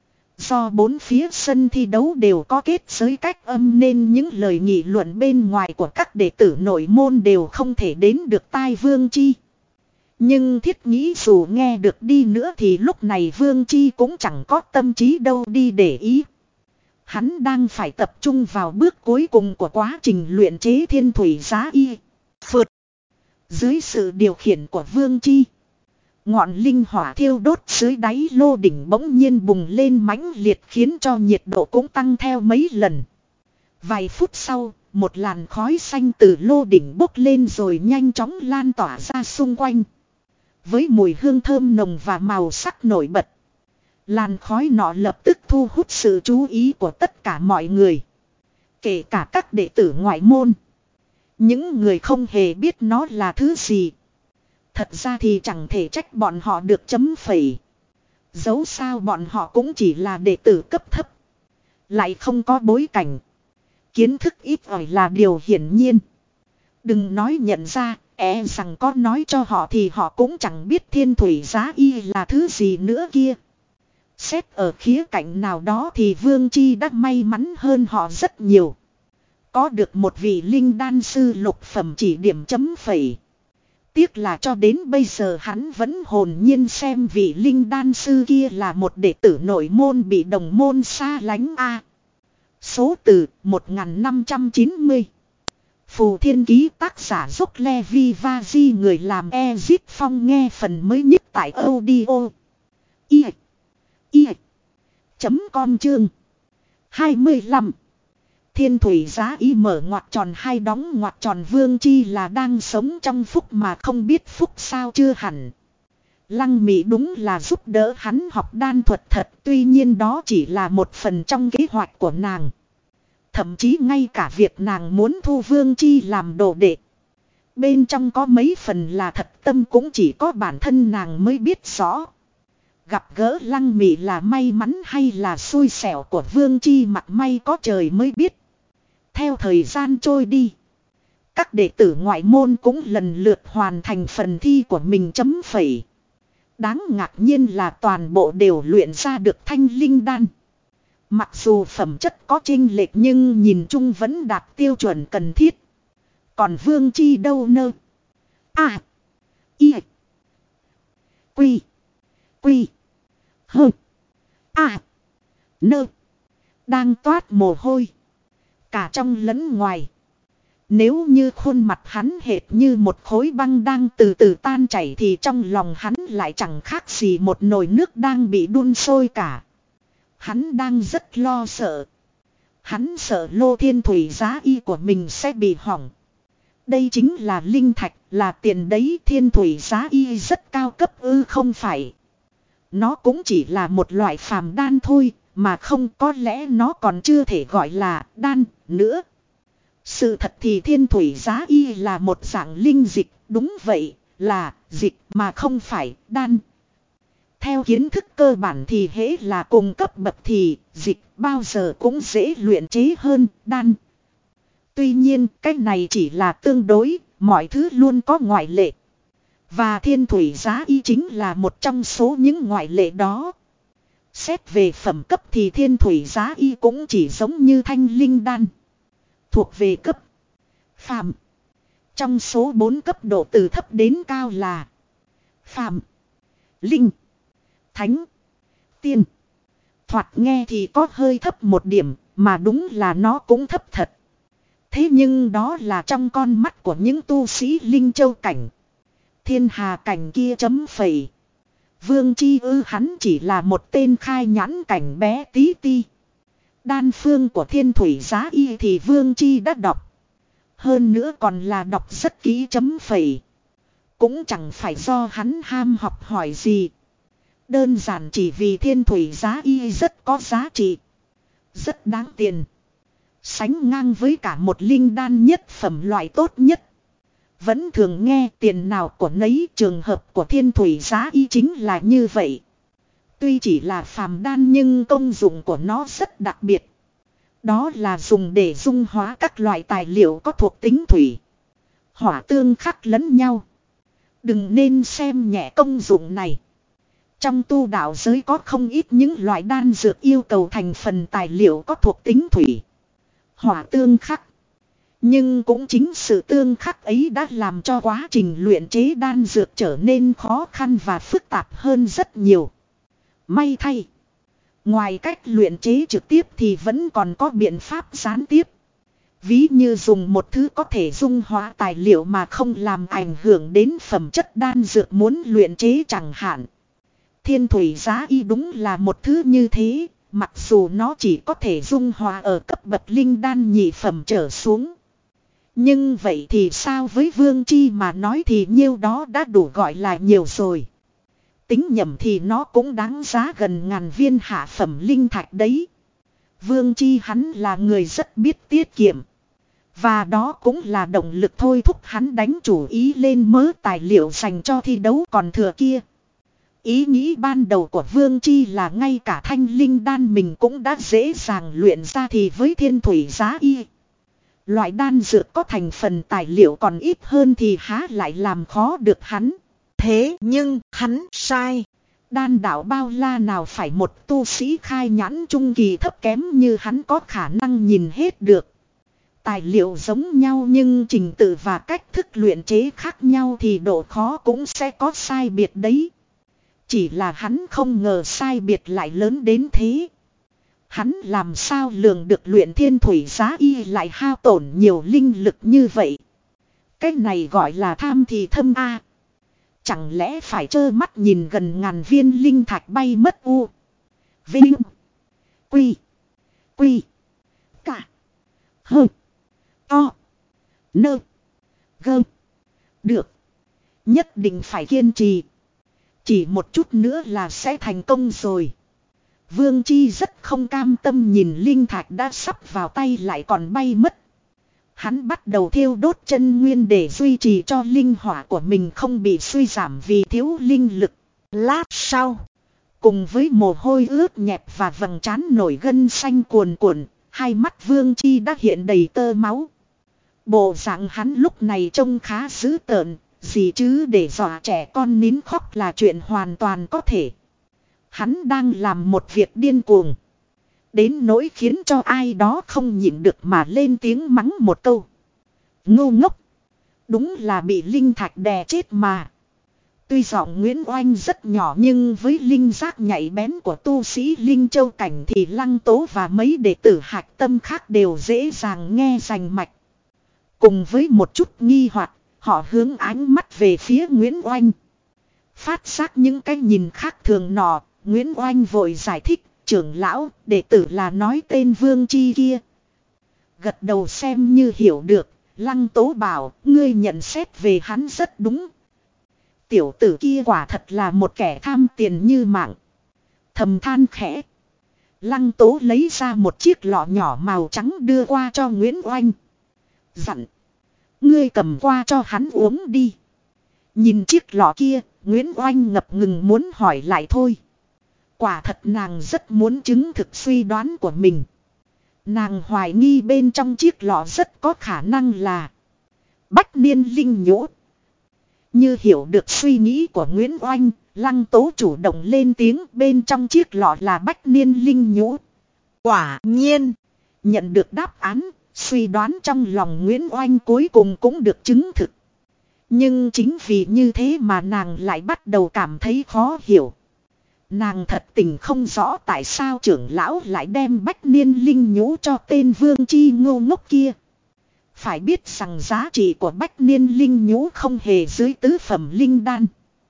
Do bốn phía sân thi đấu đều có kết giới cách âm nên những lời nghị luận bên ngoài của các đệ tử nội môn đều không thể đến được tai Vương Chi. Nhưng thiết nghĩ dù nghe được đi nữa thì lúc này Vương Chi cũng chẳng có tâm trí đâu đi để ý. Hắn đang phải tập trung vào bước cuối cùng của quá trình luyện chế thiên thủy giá y. Phượt. Dưới sự điều khiển của Vương Chi, ngọn linh hỏa thiêu đốt dưới đáy lô đỉnh bỗng nhiên bùng lên mãnh liệt khiến cho nhiệt độ cũng tăng theo mấy lần. Vài phút sau, một làn khói xanh từ lô đỉnh bốc lên rồi nhanh chóng lan tỏa ra xung quanh. Với mùi hương thơm nồng và màu sắc nổi bật, làn khói nọ lập tức thu hút sự chú ý của tất cả mọi người. Kể cả các đệ tử ngoại môn. Những người không hề biết nó là thứ gì. Thật ra thì chẳng thể trách bọn họ được chấm phẩy. Dẫu sao bọn họ cũng chỉ là đệ tử cấp thấp. Lại không có bối cảnh. Kiến thức ít ỏi là điều hiển nhiên. Đừng nói nhận ra, e rằng có nói cho họ thì họ cũng chẳng biết thiên thủy giá y là thứ gì nữa kia. Xét ở khía cạnh nào đó thì Vương Chi đã may mắn hơn họ rất nhiều. Có được một vị linh đan sư lục phẩm chỉ điểm chấm phẩy. Tiếc là cho đến bây giờ hắn vẫn hồn nhiên xem vị linh đan sư kia là một đệ tử nội môn bị đồng môn xa lánh a. Số từ một nghìn năm trăm chín mươi. Phù Thiên Ký tác giả Dốc Levi Vaji, người làm Ezit Phong, nghe phần mới nhất tại audio i i chấm com chương hai mươi lăm. Thiên thủy giá y mở ngoặc tròn hai đóng ngoặc tròn. Vương Chi là đang sống trong phúc mà không biết phúc sao chưa hẳn. Lăng Mỹ đúng là giúp đỡ hắn học đan thuật thật, tuy nhiên đó chỉ là một phần trong kế hoạch của nàng. Thậm chí ngay cả việc nàng muốn thu Vương Chi làm đồ đệ, bên trong có mấy phần là thật tâm cũng chỉ có bản thân nàng mới biết rõ. Gặp gỡ Lăng Mỹ là may mắn hay là xui xẻo của Vương Chi mặt may có trời mới biết. Theo thời gian trôi đi, các đệ tử ngoại môn cũng lần lượt hoàn thành phần thi của mình chấm phẩy. Đáng ngạc nhiên là toàn bộ đều luyện ra được thanh linh đan. Mặc dù phẩm chất có chênh lệch nhưng nhìn chung vẫn đạt tiêu chuẩn cần thiết. Còn Vương Chi đâu nơ. À. Y. Quy. Quy. Hơ. À. Nơ. Đang toát mồ hôi. Cả trong lẫn ngoài. Nếu như khuôn mặt hắn hệt như một khối băng đang từ từ tan chảy thì trong lòng hắn lại chẳng khác gì một nồi nước đang bị đun sôi cả. Hắn đang rất lo sợ. Hắn sợ lô thiên thủy giá y của mình sẽ bị hỏng. Đây chính là linh thạch, là tiền đấy, thiên thủy giá y rất cao cấp ư không phải. Nó cũng chỉ là một loại phàm đan thôi, mà không có lẽ nó còn chưa thể gọi là đan nữa. Sự thật thì thiên thủy giá y là một dạng linh dịch, đúng vậy, là dịch mà không phải đan. Theo kiến thức cơ bản thì hễ là cùng cấp bậc thì dịch bao giờ cũng dễ luyện chế hơn đan. Tuy nhiên cái này chỉ là tương đối, mọi thứ luôn có ngoại lệ. Và thiên thủy giá y chính là một trong số những ngoại lệ đó. Xét về phẩm cấp thì thiên thủy giá y cũng chỉ giống như thanh linh đan. Thuộc về cấp phàm. Trong số bốn cấp độ từ thấp đến cao là phàm, linh, thánh, tiên. Thoạt nghe thì có hơi thấp một điểm, mà đúng là nó cũng thấp thật. Thế nhưng đó là trong con mắt của những tu sĩ linh châu cảnh. Thiên hà cảnh kia chấm phẩy. Vương Chi ư, hắn chỉ là một tên khai nhãn cảnh bé tí ti. Đan phương của thiên thủy giá y thì Vương Chi đã đọc. Hơn nữa còn là đọc rất kỹ chấm phẩy. Cũng chẳng phải do hắn ham học hỏi gì. Đơn giản chỉ vì thiên thủy giá y rất có giá trị. Rất đáng tiền. Sánh ngang với cả một linh đan nhất phẩm loại tốt nhất. Vẫn thường nghe tiền nào của nấy, trường hợp của thiên thủy giá y chính là như vậy. Tuy chỉ là phàm đan nhưng công dụng của nó rất đặc biệt. Đó là dùng để dung hóa các loại tài liệu có thuộc tính thủy, hỏa tương khắc lẫn nhau. Đừng nên xem nhẹ công dụng này. Trong tu đạo giới có không ít những loại đan dược yêu cầu thành phần tài liệu có thuộc tính thủy, hỏa tương khắc. Nhưng cũng chính sự tương khắc ấy đã làm cho quá trình luyện chế đan dược trở nên khó khăn và phức tạp hơn rất nhiều. May thay, ngoài cách luyện chế trực tiếp thì vẫn còn có biện pháp gián tiếp. Ví như dùng một thứ có thể dung hóa tài liệu mà không làm ảnh hưởng đến phẩm chất đan dược muốn luyện chế chẳng hạn. Thiên thủy giá y đúng là một thứ như thế, mặc dù nó chỉ có thể dung hóa ở cấp bậc linh đan nhị phẩm trở xuống. Nhưng vậy thì sao với Vương Chi mà nói thì nhiêu đó đã đủ gọi là nhiều rồi. Tính nhầm thì nó cũng đáng giá gần ngàn viên hạ phẩm linh thạch đấy. Vương Chi hắn là người rất biết tiết kiệm. Và đó cũng là động lực thôi thúc hắn đánh chủ ý lên mớ tài liệu dành cho thi đấu còn thừa kia. Ý nghĩ ban đầu của Vương Chi là ngay cả thanh linh đan mình cũng đã dễ dàng luyện ra thì với thiên thủy giá y, loại đan dược có thành phần tài liệu còn ít hơn thì há lại làm khó được hắn. Thế nhưng hắn sai. Đan đạo bao la nào phải một tu sĩ khai nhãn trung kỳ thấp kém như hắn có khả năng nhìn hết được. Tài liệu giống nhau nhưng trình tự và cách thức luyện chế khác nhau thì độ khó cũng sẽ có sai biệt đấy. Chỉ là hắn không ngờ sai biệt lại lớn đến thế. Hắn làm sao lường được luyện thiên thủy giá y lại hao tổn nhiều linh lực như vậy. Cái này gọi là tham thì thâm a. Chẳng lẽ phải trơ mắt nhìn gần ngàn viên linh thạch bay mất u. Vinh. Quy. Quy. Cả. Hơ. To. Nơ. Gơ. Được. Nhất định phải kiên trì. Chỉ một chút nữa là sẽ thành công rồi. Vương Chi rất không cam tâm nhìn linh thạch đã sắp vào tay lại còn bay mất. Hắn bắt đầu thiêu đốt chân nguyên để duy trì cho linh hỏa của mình không bị suy giảm vì thiếu linh lực. Lát sau, cùng với mồ hôi ướt nhẹp và vầng trán nổi gân xanh cuồn cuộn, hai mắt Vương Chi đã hiện đầy tơ máu. Bộ dạng hắn lúc này trông khá dữ tợn, gì chứ, để dọa trẻ con nín khóc là chuyện hoàn toàn có thể. Hắn đang làm một việc điên cuồng. Đến nỗi khiến cho ai đó không nhịn được mà lên tiếng mắng một câu. Ngu ngốc. Đúng là bị linh thạch đè chết mà. Tuy giọng Nguyễn Oanh rất nhỏ nhưng với linh giác nhạy bén của tu sĩ Linh Châu Cảnh thì Lăng Tố và mấy đệ tử hạch tâm khác đều dễ dàng nghe rành mạch. Cùng với một chút nghi hoặc, họ hướng ánh mắt về phía Nguyễn Oanh. Phát giác những cái nhìn khác thường nọ, Nguyễn Oanh vội giải thích, trưởng lão, đệ tử là nói tên Vương Chi kia. Gật đầu xem như hiểu được, Lăng Tố bảo, ngươi nhận xét về hắn rất đúng. Tiểu tử kia quả thật là một kẻ tham tiền như mạng. Thầm than khẽ. Lăng Tố lấy ra một chiếc lọ nhỏ màu trắng đưa qua cho Nguyễn Oanh. Dặn. Ngươi cầm qua cho hắn uống đi. Nhìn chiếc lọ kia, Nguyễn Oanh ngập ngừng muốn hỏi lại thôi. Quả thật nàng rất muốn chứng thực suy đoán của mình. Nàng hoài nghi bên trong chiếc lọ rất có khả năng là Bách Niên Linh Nhũ. Như hiểu được suy nghĩ của Nguyễn Oanh, Lăng Tố chủ động lên tiếng, bên trong chiếc lọ là Bách Niên Linh Nhũ. Quả nhiên, nhận được đáp án, suy đoán trong lòng Nguyễn Oanh cuối cùng cũng được chứng thực. Nhưng chính vì như thế mà nàng lại bắt đầu cảm thấy khó hiểu. Nàng thật tình không rõ tại sao trưởng lão lại đem Bách Niên Linh Nhũ cho tên Vương Chi ngu ngốc kia. Phải biết rằng giá trị của Bách Niên Linh Nhũ không hề dưới tứ phẩm linh đan.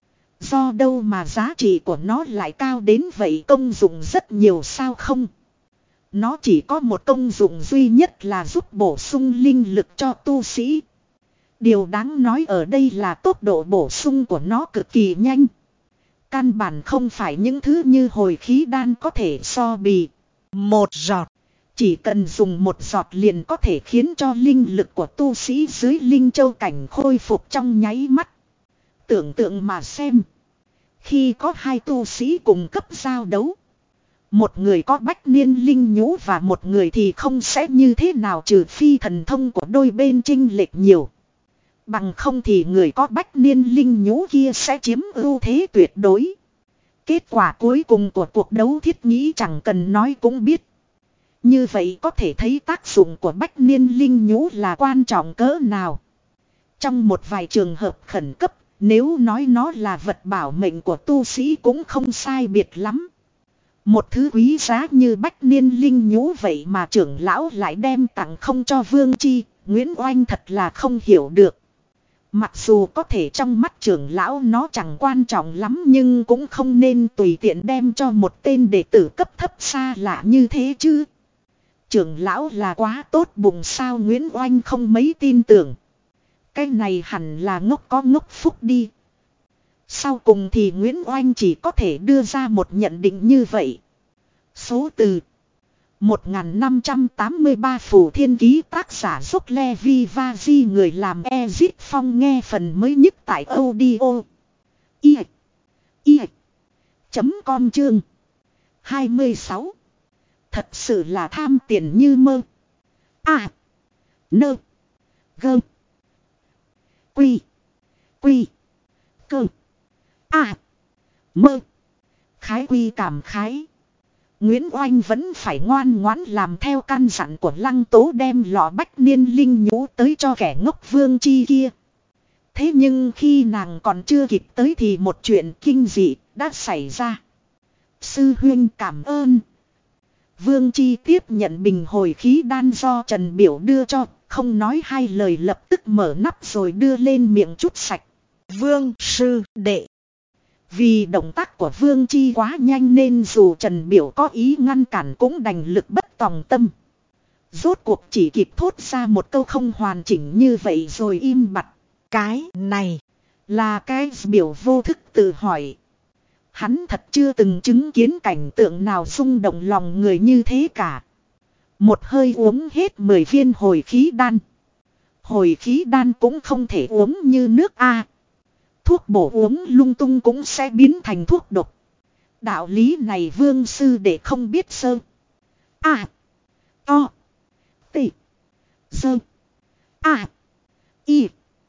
Do đâu mà giá trị của nó lại cao đến vậy, công dụng rất nhiều sao không? Nó chỉ có một công dụng duy nhất là giúp bổ sung linh lực cho tu sĩ. Điều đáng nói ở đây là tốc độ bổ sung của nó cực kỳ nhanh. Căn bản không phải những thứ như hồi khí đan có thể so bì. Một giọt. Chỉ cần dùng một giọt liền có thể khiến cho linh lực của tu sĩ dưới Linh Châu Cảnh khôi phục trong nháy mắt. Tưởng tượng mà xem. Khi có hai tu sĩ cùng cấp giao đấu. Một người có Bách Niên Linh Nhũ và một người thì không sẽ như thế nào, trừ phi thần thông của đôi bên chênh lệch nhiều. Bằng không thì người có Bách Niên Linh Nhũ kia sẽ chiếm ưu thế tuyệt đối. Kết quả cuối cùng của cuộc đấu thiết nghĩ chẳng cần nói cũng biết. Như vậy có thể thấy tác dụng của Bách Niên Linh Nhũ là quan trọng cỡ nào. Trong một vài trường hợp khẩn cấp, nếu nói nó là vật bảo mệnh của tu sĩ cũng không sai biệt lắm. Một thứ quý giá như Bách Niên Linh Nhũ vậy mà trưởng lão lại đem tặng không cho Vương Chi, Nguyễn Oanh thật là không hiểu được. Mặc dù có thể trong mắt trưởng lão nó chẳng quan trọng lắm nhưng cũng không nên tùy tiện đem cho một tên đệ tử cấp thấp xa lạ như thế chứ. Trưởng lão là quá tốt bụng sao, Nguyễn Oanh không mấy tin tưởng. Cái này hẳn là ngốc có ngốc phúc đi. Sau cùng thì Nguyễn Oanh chỉ có thể đưa ra một nhận định như vậy. Số từ một nghìn năm trăm tám mươi ba Phù Thiên Ký, tác giả Dốc Levi Vazi, người làm Ezit Phong, nghe phần mới nhất tại audio i i chấm com chương hai mươi sáu. Thật sự là tham tiền như mơ. À. Nơ. Gơ. Quy. Quy. Cơ. À. Mơ. Khái quy cảm khái. Nguyễn Oanh vẫn phải ngoan ngoãn làm theo căn dặn của Lăng Tố, đem lọ Bách Niên Linh Nhũ tới cho kẻ ngốc Vương Chi kia. Thế nhưng khi nàng còn chưa kịp tới thì một chuyện kinh dị đã xảy ra. Sư huynh cảm ơn. Vương Chi tiếp nhận bình hồi khí đan do Trần Biểu đưa cho, không nói hai lời lập tức mở nắp rồi đưa lên miệng chút sạch. Vương sư đệ. Vì động tác của Vương Chi quá nhanh nên dù Trần Biểu có ý ngăn cản cũng đành lực bất tòng tâm. Rốt cuộc chỉ kịp thốt ra một câu không hoàn chỉnh như vậy rồi im bặt. Cái này là cái Biểu vô thức tự hỏi. Hắn thật chưa từng chứng kiến cảnh tượng nào rung động lòng người như thế cả. Một hơi uống hết mười viên hồi khí đan. Hồi khí đan cũng không thể uống như nước A. Thuốc bổ uống lung tung cũng sẽ biến thành thuốc độc. Đạo lý này Vương sư đệ không biết sơ. A. O. T. Sơ. A. Y.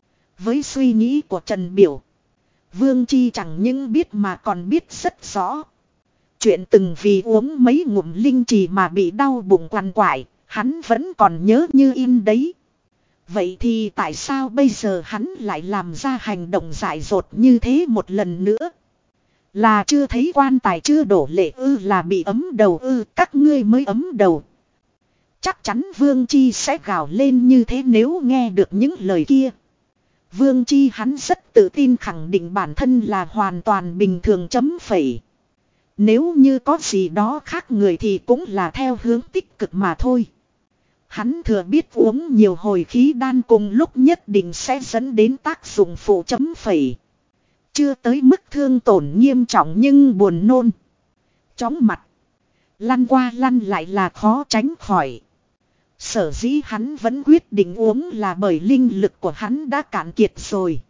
với suy nghĩ của Trần Biểu, Vương Chi chẳng những biết mà còn biết rất rõ. Chuyện từng vì uống mấy ngụm linh trì mà bị đau bụng quằn quại, hắn vẫn còn nhớ như in đấy. Vậy thì tại sao bây giờ hắn lại làm ra hành động dại dột như thế một lần nữa? Là chưa thấy quan tài chưa đổ lệ ư, là bị ấm đầu ư, các ngươi mới ấm đầu. Chắc chắn Vương Chi sẽ gào lên như thế nếu nghe được những lời kia. Vương Chi hắn rất tự tin khẳng định bản thân là hoàn toàn bình thường chấm phẩy. Nếu như có gì đó khác người thì cũng là theo hướng tích cực mà thôi. Hắn thừa biết uống nhiều hồi khí đan cùng lúc nhất định sẽ dẫn đến tác dụng phụ chấm phẩy. Chưa tới mức thương tổn nghiêm trọng nhưng buồn nôn. Chóng mặt. Lăn qua lăn lại là khó tránh khỏi. Sở dĩ hắn vẫn quyết định uống là bởi linh lực của hắn đã cạn kiệt rồi.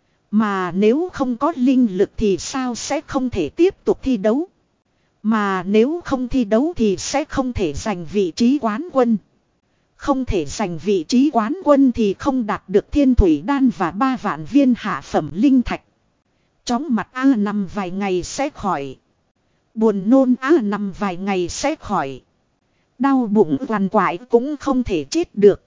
Mà nếu không có linh lực thì sao sẽ không thể tiếp tục thi đấu. Mà nếu không thi đấu thì sẽ không thể giành vị trí quán quân. Không thể giành vị trí quán quân thì không đạt được thiên thủy đan và ba vạn viên hạ phẩm linh thạch. Chóng mặt A nằm vài ngày sẽ khỏi. Buồn nôn A nằm vài ngày sẽ khỏi. Đau bụng quằn quại cũng không thể chết được.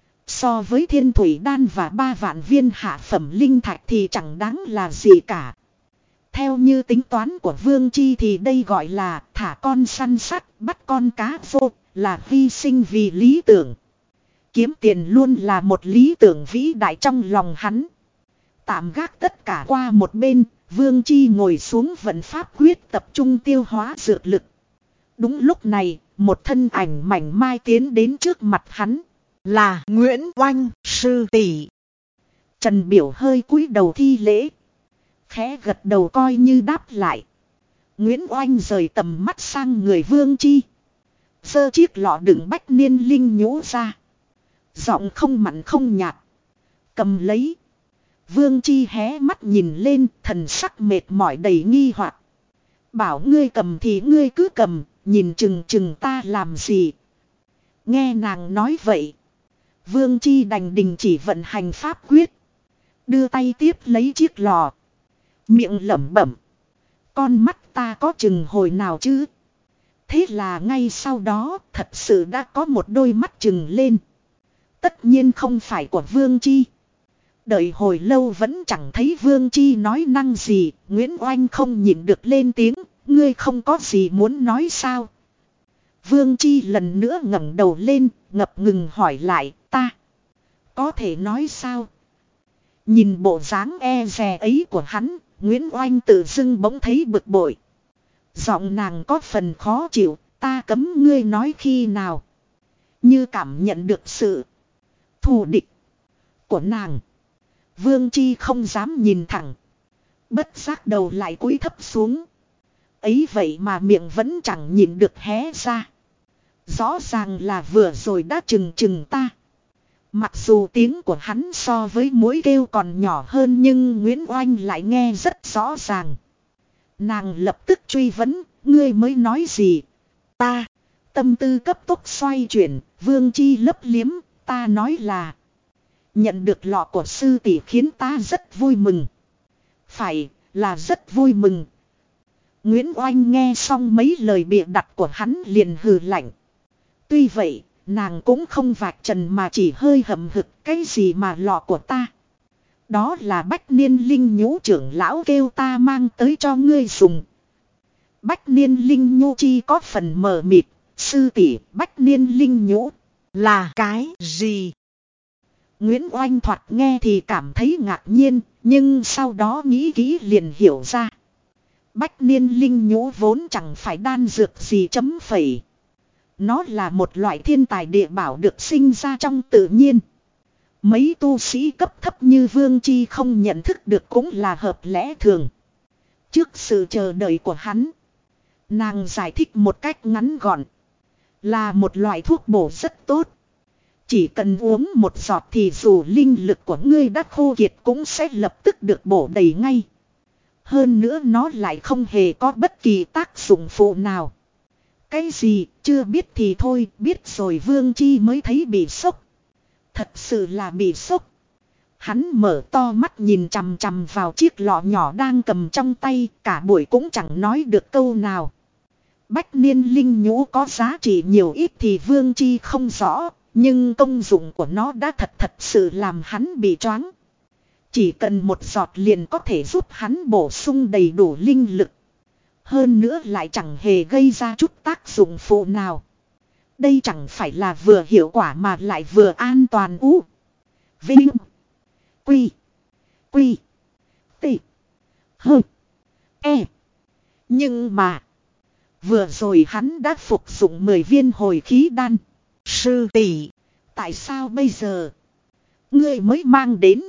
So với thiên thủy đan và ba vạn viên hạ phẩm linh thạch thì chẳng đáng là gì cả. Theo như tính toán của Vương Chi thì đây gọi là thả con săn sắt, bắt con cá vô, là hy sinh vì lý tưởng. Kiếm tiền luôn là một lý tưởng vĩ đại trong lòng hắn. Tạm gác tất cả qua một bên, Vương Chi ngồi xuống vận pháp quyết tập trung tiêu hóa dược lực. Đúng lúc này, một thân ảnh mảnh mai tiến đến trước mặt hắn. Là Nguyễn Oanh sư tỷ. Trần Biểu hơi cúi đầu thi lễ. Khẽ gật đầu coi như đáp lại. Nguyễn Oanh rời tầm mắt sang người Vương Chi. Giơ chiếc lọ đựng bách niên linh nhũ ra. Giọng không mặn không nhạt. Cầm lấy. Vương Chi hé mắt nhìn lên, thần sắc mệt mỏi đầy nghi hoặc. Bảo ngươi cầm thì ngươi cứ cầm, nhìn chừng chừng ta làm gì. Nghe nàng nói vậy. Vương Chi đành đình chỉ vận hành pháp quyết. Đưa tay tiếp lấy chiếc lò. Miệng lẩm bẩm. Con mắt ta có chừng hồi nào chứ? Thế là ngay sau đó thật sự đã có một đôi mắt chừng lên. Tất nhiên không phải của Vương Chi. Đợi hồi lâu vẫn chẳng thấy Vương Chi nói năng gì. Nguyễn Oanh không nhịn được lên tiếng. Ngươi không có gì muốn nói sao? Vương Chi lần nữa ngẩng đầu lên, ngập ngừng hỏi lại, ta có thể nói sao? Nhìn bộ dáng e dè ấy của hắn, Nguyễn Oanh tự dưng bỗng thấy bực bội. Giọng nàng có phần khó chịu, ta cấm ngươi nói khi nào. Như cảm nhận được sự thù địch của nàng. Vương Chi không dám nhìn thẳng. Bất giác đầu lại cúi thấp xuống. Ấy vậy mà miệng vẫn chẳng nhìn được hé ra. Rõ ràng là vừa rồi đã chừng chừng ta. Mặc dù tiếng của hắn so với muỗi kêu còn nhỏ hơn nhưng Nguyễn Oanh lại nghe rất rõ ràng. Nàng lập tức truy vấn, ngươi mới nói gì? Ta, tâm tư cấp tốc xoay chuyển, Vương Chi lấp liếm, ta nói là. Nhận được lọ của sư tỷ khiến ta rất vui mừng. Phải, là rất vui mừng. Nguyễn Oanh nghe xong mấy lời bịa đặt của hắn liền hừ lạnh. Tuy vậy, nàng cũng không vạch trần mà chỉ hơi hậm hực cái gì mà lọ của ta. Đó là bách niên linh nhũ trưởng lão kêu ta mang tới cho ngươi dùng. Bách niên linh nhũ chi có phần mờ mịt, sư tỷ bách niên linh nhũ là cái gì? Nguyễn Oanh thoạt nghe thì cảm thấy ngạc nhiên, nhưng sau đó nghĩ kỹ liền hiểu ra. Bách niên linh nhũ vốn chẳng phải đan dược gì chấm phẩy. Nó là một loại thiên tài địa bảo được sinh ra trong tự nhiên. Mấy tu sĩ cấp thấp như Vương Chi không nhận thức được cũng là hợp lẽ thường. Trước sự chờ đợi của hắn, nàng giải thích một cách ngắn gọn. Là một loại thuốc bổ rất tốt. Chỉ cần uống một giọt thì dù linh lực của ngươi đã khô kiệt cũng sẽ lập tức được bổ đầy ngay. Hơn nữa nó lại không hề có bất kỳ tác dụng phụ nào. Cái gì chưa biết thì thôi, biết rồi Vương Chi mới thấy bị sốc. Thật sự là bị sốc. Hắn mở to mắt nhìn chằm chằm vào chiếc lọ nhỏ đang cầm trong tay, cả buổi cũng chẳng nói được câu nào. Bách niên linh nhũ có giá trị nhiều ít thì Vương Chi không rõ, nhưng công dụng của nó đã thật thật sự làm hắn bị choáng. Chỉ cần một giọt liền có thể giúp hắn bổ sung đầy đủ linh lực. Hơn nữa lại chẳng hề gây ra chút tác dụng phụ nào. Đây chẳng phải là vừa hiệu quả mà lại vừa an toàn. U Vinh Quy Quy T H E. Nhưng mà vừa rồi hắn đã phục dụng mười viên hồi khí đan. Sư tỷ, tại sao bây giờ ngươi mới mang đến?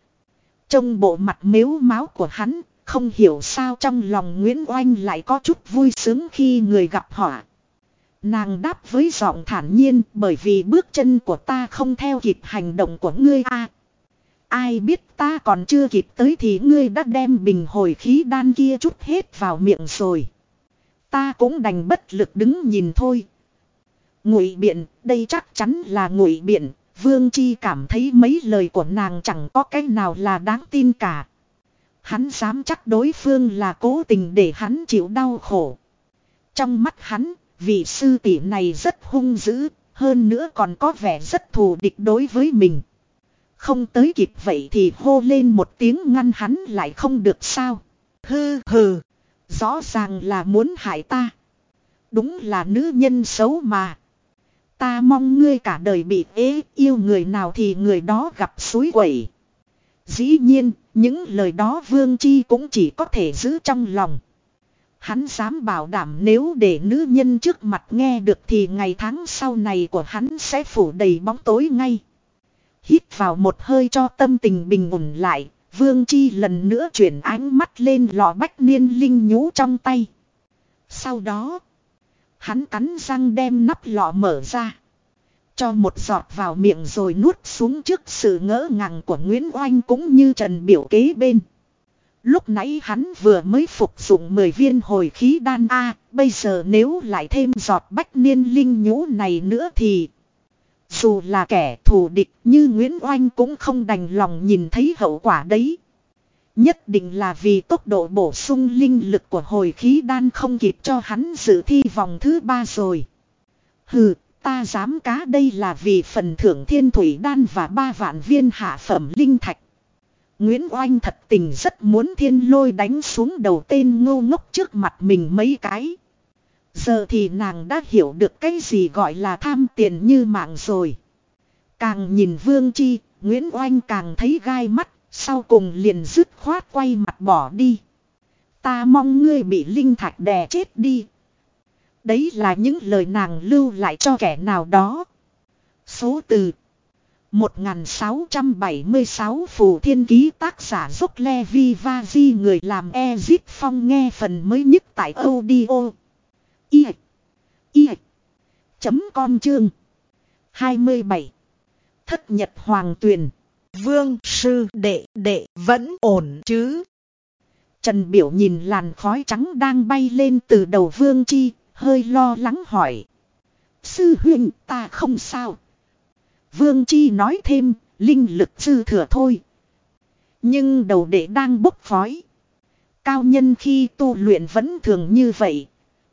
Trong bộ mặt mếu máo của hắn, không hiểu sao trong lòng Nguyễn Oanh lại có chút vui sướng khi người gặp họa. Nàng đáp với giọng thản nhiên, bởi vì bước chân của ta không theo kịp hành động của ngươi a. À, ai biết ta còn chưa kịp tới thì ngươi đã đem bình hồi khí đan kia trút hết vào miệng rồi. Ta cũng đành bất lực đứng nhìn thôi. Ngụy biện, đây chắc chắn là ngụy biện. Vương Chi cảm thấy mấy lời của nàng chẳng có cái nào là đáng tin cả. Hắn dám chắc đối phương là cố tình để hắn chịu đau khổ. Trong mắt hắn, vị sư tỷ này rất hung dữ, hơn nữa còn có vẻ rất thù địch đối với mình. Không tới kịp vậy thì hô lên một tiếng ngăn hắn lại không được sao. Hừ hừ, rõ ràng là muốn hại ta. Đúng là nữ nhân xấu mà. Ta mong ngươi cả đời bị ế, yêu người nào thì người đó gặp suối quẩy. Dĩ nhiên, những lời đó Vương Chi cũng chỉ có thể giữ trong lòng. Hắn dám bảo đảm nếu để nữ nhân trước mặt nghe được thì ngày tháng sau này của hắn sẽ phủ đầy bóng tối ngay. Hít vào một hơi cho tâm tình bình ổn lại, Vương Chi lần nữa chuyển ánh mắt lên lọ bách niên linh nhũ trong tay. Sau đó, hắn cắn răng đem nắp lọ mở ra. Cho một giọt vào miệng rồi nuốt xuống trước sự ngỡ ngàng của Nguyễn Oanh cũng như Trần Biểu kế bên. Lúc nãy hắn vừa mới phục dụng mười viên hồi khí đan A, bây giờ nếu lại thêm giọt bách niên linh nhũ này nữa thì... Dù là kẻ thù địch như Nguyễn Oanh cũng không đành lòng nhìn thấy hậu quả đấy. Nhất định là vì tốc độ bổ sung linh lực của hồi khí đan không kịp cho hắn dự thi vòng thứ ba rồi. Hừ, ta dám cá đây là vì phần thưởng thiên thủy đan và ba vạn viên hạ phẩm linh thạch. Nguyễn Oanh thật tình rất muốn thiên lôi đánh xuống đầu tên ngô ngốc trước mặt mình mấy cái. Giờ thì nàng đã hiểu được cái gì gọi là tham tiền như mạng rồi. Càng nhìn Vương Chi, Nguyễn Oanh càng thấy gai mắt, sau cùng liền dứt khoát quay mặt bỏ đi. Ta mong ngươi bị linh thạch đè chết đi. Đấy là những lời nàng lưu lại cho kẻ nào đó. Số từ một nghìn sáu trăm bảy mươi sáu Phù Thiên Ký, tác giả Dốc Le Vi Va Di, người làm Ezit Phong, nghe phần mới nhất tại audio i i chấm com chương hai mươi bảy. Thất Nhật Hoàng Tuyền. Vương sư đệ đệ vẫn ổn chứ? Trần Biểu nhìn làn khói trắng đang bay lên từ đầu Vương Chi, hơi lo lắng hỏi. Sư huynh, ta không sao. Vương Chi nói thêm, linh lực dư thừa thôi. Nhưng đầu đệ đang bốc khói. Cao nhân khi tu luyện vẫn thường như vậy.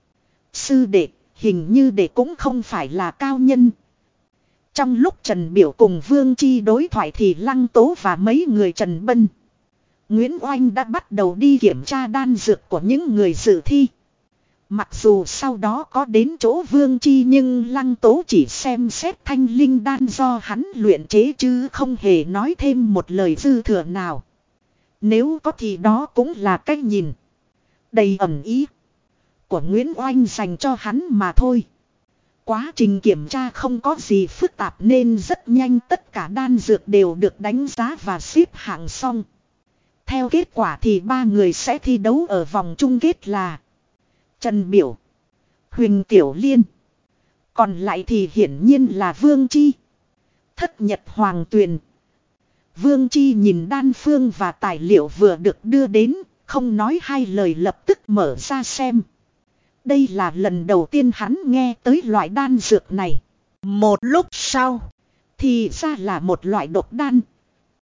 Sư đệ, hình như đệ cũng không phải là cao nhân. Trong lúc Trần Biểu cùng Vương Chi đối thoại thì Lăng Tố và mấy người Trần Bân, Nguyễn Oanh đã bắt đầu đi kiểm tra đan dược của những người dự thi. Mặc dù sau đó có đến chỗ Vương Chi nhưng Lăng Tố chỉ xem xét thanh linh đan do hắn luyện chế chứ không hề nói thêm một lời dư thừa nào. Nếu có thì đó cũng là cách nhìn đầy ẩn ý của Nguyễn Oanh dành cho hắn mà thôi. Quá trình kiểm tra không có gì phức tạp nên rất nhanh tất cả đan dược đều được đánh giá và xếp hạng xong. Theo kết quả thì ba người sẽ thi đấu ở vòng chung kết là Trần Biểu, Huỳnh Tiểu Liên. Còn lại thì hiển nhiên là Vương Chi, Thất Nhật Hoàng Tuyền. Vương Chi nhìn đan phương và tài liệu vừa được đưa đến, không nói hai lời lập tức mở ra xem. Đây là lần đầu tiên hắn nghe tới loại đan dược này. Một lúc sau, thì ra là một loại độc đan.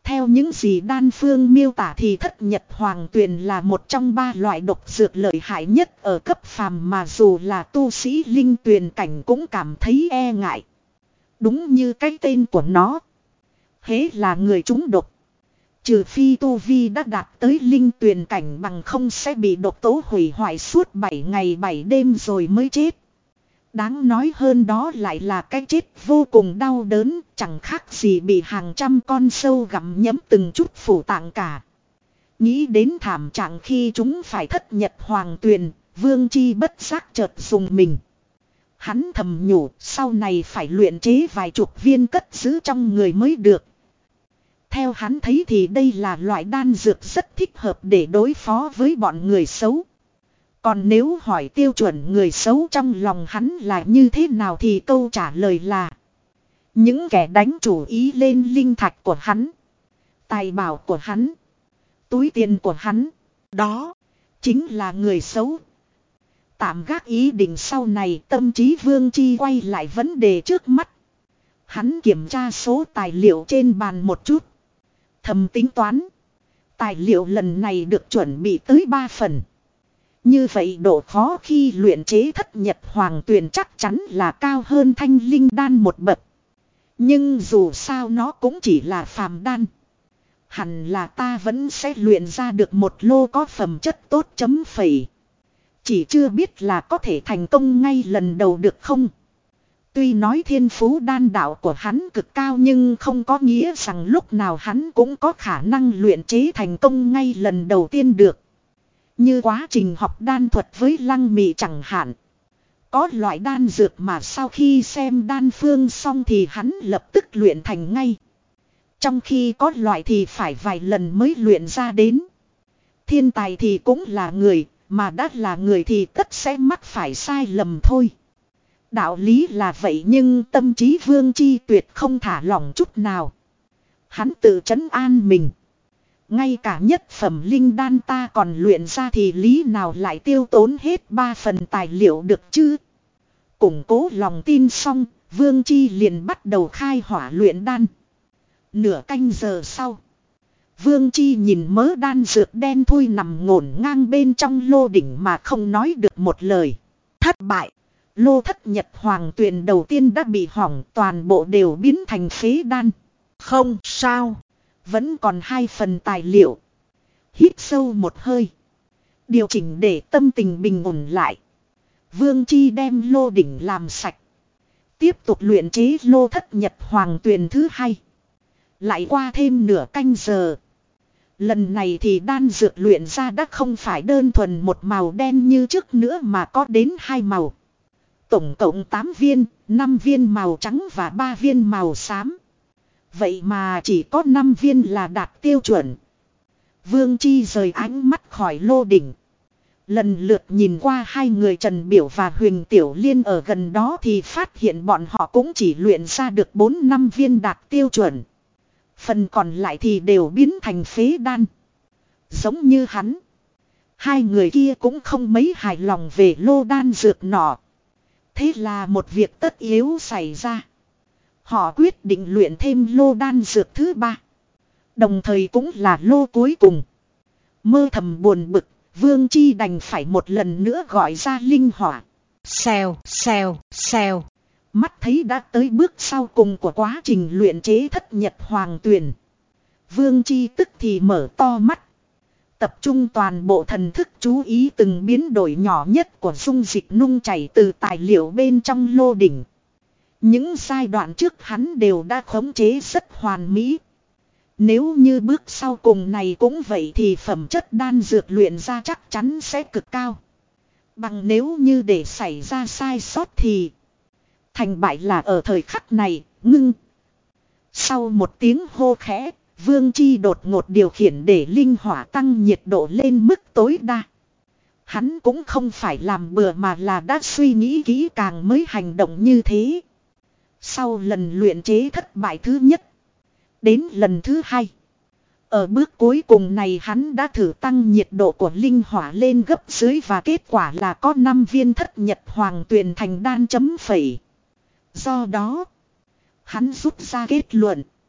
Theo những gì đan phương miêu tả thì thất nhật hoàng tuyền là một trong ba loại độc dược lợi hại nhất ở cấp phàm mà dù là tu sĩ linh tuyền cảnh cũng cảm thấy e ngại. Đúng như cái tên của nó. Hễ là người trúng độc. Trừ phi tu vi đã đạt tới linh tuyền cảnh bằng không sẽ bị độc tố hủy hoại suốt bảy ngày bảy đêm rồi mới chết. Đáng nói hơn đó lại là cái chết vô cùng đau đớn, chẳng khác gì bị hàng trăm con sâu gặm nhấm từng chút phủ tạng cả. Nghĩ đến thảm trạng khi chúng phải thất nhật hoàng tuyền, Vương Chi bất giác chợt dùng mình. Hắn thầm nhủ sau này phải luyện chế vài chục viên cất giữ trong người mới được. Theo hắn thấy thì đây là loại đan dược rất thích hợp để đối phó với bọn người xấu. Còn nếu hỏi tiêu chuẩn người xấu trong lòng hắn là như thế nào thì câu trả lời là những kẻ đánh chủ ý lên linh thạch của hắn, tài bảo của hắn, túi tiền của hắn, đó chính là người xấu. Tạm gác ý định sau này, tâm trí Vương Chi quay lại vấn đề trước mắt. Hắn kiểm tra số tài liệu trên bàn một chút. Thầm tính toán. Tài liệu lần này được chuẩn bị tới ba phần. Như vậy độ khó khi luyện chế thất nhật hoàng tuyền chắc chắn là cao hơn thanh linh đan một bậc. Nhưng dù sao nó cũng chỉ là phàm đan. Hẳn là ta vẫn sẽ luyện ra được một lô có phẩm chất tốt chấm phẩy. Chỉ chưa biết là có thể thành công ngay lần đầu được không. Tuy nói thiên phú đan đạo của hắn cực cao nhưng không có nghĩa rằng lúc nào hắn cũng có khả năng luyện chế thành công ngay lần đầu tiên được. Như quá trình học đan thuật với Lăng Mị chẳng hạn. Có loại đan dược mà sau khi xem đan phương xong thì hắn lập tức luyện thành ngay. Trong khi có loại thì phải vài lần mới luyện ra đến. Thiên tài thì cũng là người, mà đã là người thì tất sẽ mắc phải sai lầm thôi. Đạo lý là vậy nhưng tâm trí Vương Chi tuyệt không thả lỏng chút nào. Hắn tự trấn an mình. Ngay cả nhất phẩm linh đan ta còn luyện ra thì lý nào lại tiêu tốn hết ba phần tài liệu được chứ. Củng cố lòng tin xong, Vương Chi liền bắt đầu khai hỏa luyện đan. Nửa canh giờ sau, Vương Chi nhìn mớ đan dược đen thui nằm ngổn ngang bên trong lô đỉnh mà không nói được một lời. Thất bại. Lô thất nhật hoàng tuyền đầu tiên đã bị hỏng, toàn bộ đều biến thành phế đan. Không sao. Vẫn còn hai phần tài liệu. Hít sâu một hơi. Điều chỉnh để tâm tình bình ổn lại. Vương Chi đem lô đỉnh làm sạch. Tiếp tục luyện chế lô thất nhật hoàng tuyền thứ hai. Lại qua thêm nửa canh giờ. Lần này thì đan dược luyện ra đã không phải đơn thuần một màu đen như trước nữa mà có đến hai màu. Tổng cộng tám viên, năm viên màu trắng và ba viên màu xám. Vậy mà chỉ có năm viên là đạt tiêu chuẩn. Vương Chi rời ánh mắt khỏi lô đỉnh. Lần lượt nhìn qua hai người Trần Biểu và Huỳnh Tiểu Liên ở gần đó thì phát hiện bọn họ cũng chỉ luyện ra được bốn năm viên đạt tiêu chuẩn. Phần còn lại thì đều biến thành phế đan. Giống như hắn. Hai người kia cũng không mấy hài lòng về lô đan dược nọ. Thế là một việc tất yếu xảy ra. Họ quyết định luyện thêm lô đan dược thứ ba. Đồng thời cũng là lô cuối cùng. Mơ thầm buồn bực, Vương Chi đành phải một lần nữa gọi ra linh hỏa. Xèo, xèo, xèo. Mắt thấy đã tới bước sau cùng của quá trình luyện chế thất nhật hoàng tuyền. Vương Chi tức thì mở to mắt. Tập trung toàn bộ thần thức chú ý từng biến đổi nhỏ nhất của dung dịch nung chảy từ tài liệu bên trong lô đỉnh. Những giai đoạn trước hắn đều đã khống chế rất hoàn mỹ. Nếu như bước sau cùng này cũng vậy thì phẩm chất đan dược luyện ra chắc chắn sẽ cực cao. Bằng nếu như để xảy ra sai sót thì thành bại là ở thời khắc này, ngưng. Sau một tiếng hô khẽ, Vương Chi đột ngột điều khiển để linh hỏa tăng nhiệt độ lên mức tối đa. Hắn cũng không phải làm bừa mà là đã suy nghĩ kỹ càng mới hành động như thế. Sau lần luyện chế thất bại thứ nhất, đến lần thứ hai. Ở bước cuối cùng này hắn đã thử tăng nhiệt độ của linh hỏa lên gấp dưới và kết quả là có năm viên thất nhật hoàng tuyền thành đan chấm phẩy. Do đó, hắn rút ra kết luận.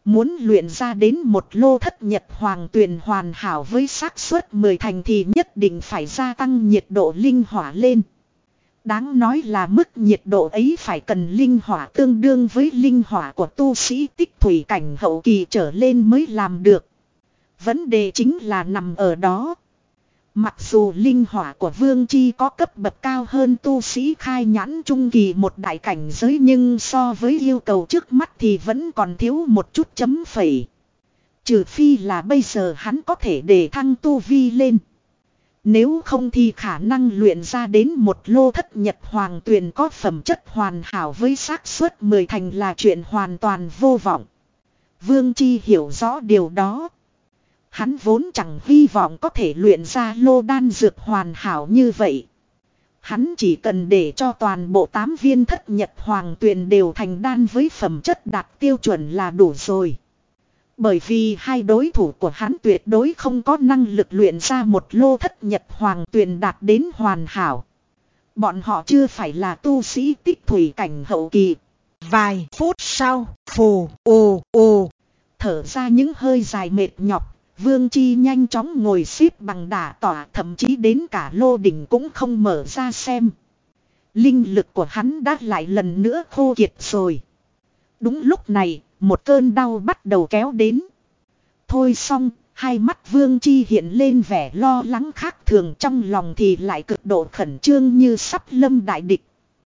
Muốn luyện ra đến một lô thất nhật hoàng tuyền hoàn hảo với xác suất mười thành thì nhất định phải gia tăng nhiệt độ linh hỏa lên. Đáng nói là mức nhiệt độ ấy phải cần linh hỏa tương đương với linh hỏa của tu sĩ tích thủy cảnh hậu kỳ trở lên mới làm được. Vấn đề chính là nằm ở đó. Mặc dù linh hỏa của Vương Chi có cấp bậc cao hơn tu sĩ khai nhãn trung kỳ một đại cảnh giới, nhưng so với yêu cầu trước mắt thì vẫn còn thiếu một chút chấm phẩy. Trừ phi là bây giờ hắn có thể để thăng tu vi lên. Nếu không thì khả năng luyện ra đến một lô thất nhật hoàng tuyền có phẩm chất hoàn hảo với xác suất mười thành là chuyện hoàn toàn vô vọng. Vương Chi hiểu rõ điều đó. Hắn vốn chẳng hy vọng có thể luyện ra lô đan dược hoàn hảo như vậy. Hắn chỉ cần để cho toàn bộ tám viên thất nhật hoàng tuyền đều thành đan với phẩm chất đạt tiêu chuẩn là đủ rồi. Bởi vì hai đối thủ của hắn tuyệt đối không có năng lực luyện ra một lô thất nhật hoàng tuyền đạt đến hoàn hảo. Bọn họ chưa phải là tu sĩ tích thủy cảnh hậu kỳ. Vài phút sau, phù ồ ồ. Thở ra những hơi dài mệt nhọc, Vương Chi nhanh chóng ngồi xếp bằng đả tỏa, thậm chí đến cả lô đỉnh cũng không mở ra xem. Linh lực của hắn đã lại lần nữa khô kiệt rồi. Đúng lúc này, một cơn đau bắt đầu kéo đến. Thôi xong, hai mắt Vương Chi hiện lên vẻ lo lắng khác thường, trong lòng thì lại cực độ khẩn trương như sắp lâm đại địch.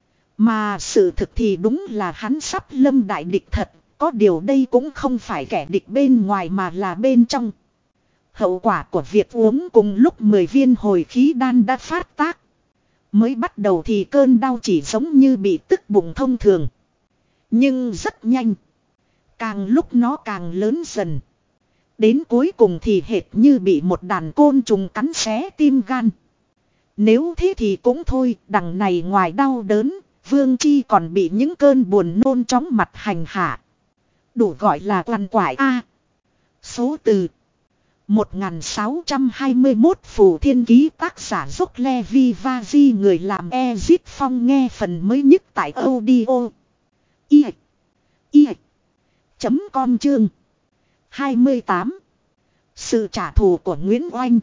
Mà sự thực thì đúng là hắn sắp lâm đại địch thật, có điều đây cũng không phải kẻ địch bên ngoài mà là bên trong. Hậu quả của việc uống cùng lúc mười viên hồi khí đan đã phát tác. Mới bắt đầu thì cơn đau chỉ giống như bị tức bụng thông thường. Nhưng rất nhanh. Càng lúc nó càng lớn dần. Đến cuối cùng thì hệt như bị một đàn côn trùng cắn xé tim gan. Nếu thế thì cũng thôi, đằng này ngoài đau đớn, Vương Chi còn bị những cơn buồn nôn chóng mặt hành hạ. Đủ gọi là quằn quại a. Số từ một nghìn sáu trăm hai mươi mốt Phù Thiên Ký, tác giả Dốc Le Vi Va Di, người làm Ezit Phong, nghe phần mới nhất tại audio i i chấm com chương hai mươi tám. Sự trả thù của Nguyễn Oanh.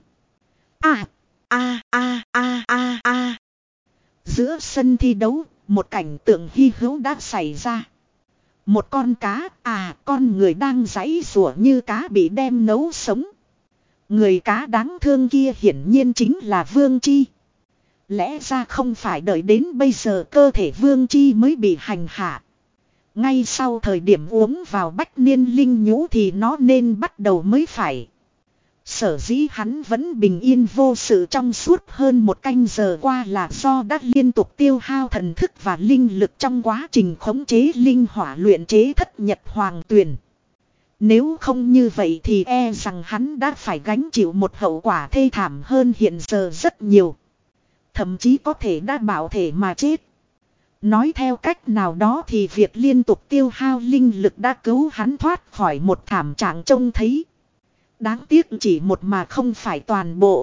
A a a a a a. Giữa sân thi đấu, một cảnh tượng hy hữu đã xảy ra. Một con cá, à con người đang giãy giụa như cá bị đem nấu sống. Người cá đáng thương kia hiển nhiên chính là Vương Chi. Lẽ ra không phải đợi đến bây giờ cơ thể Vương Chi mới bị hành hạ. Ngay sau thời điểm uống vào bách niên linh nhũ thì nó nên bắt đầu mới phải. Sở dĩ hắn vẫn bình yên vô sự trong suốt hơn một canh giờ qua là do đã liên tục tiêu hao thần thức và linh lực trong quá trình khống chế linh hỏa luyện chế thất nhật hoàng tuyền. Nếu không như vậy thì e rằng hắn đã phải gánh chịu một hậu quả thê thảm hơn hiện giờ rất nhiều. Thậm chí có thể đã bảo thể mà chết. Nói theo cách nào đó thì việc liên tục tiêu hao linh lực đã cứu hắn thoát khỏi một thảm trạng trông thấy. Đáng tiếc chỉ một mà không phải toàn bộ.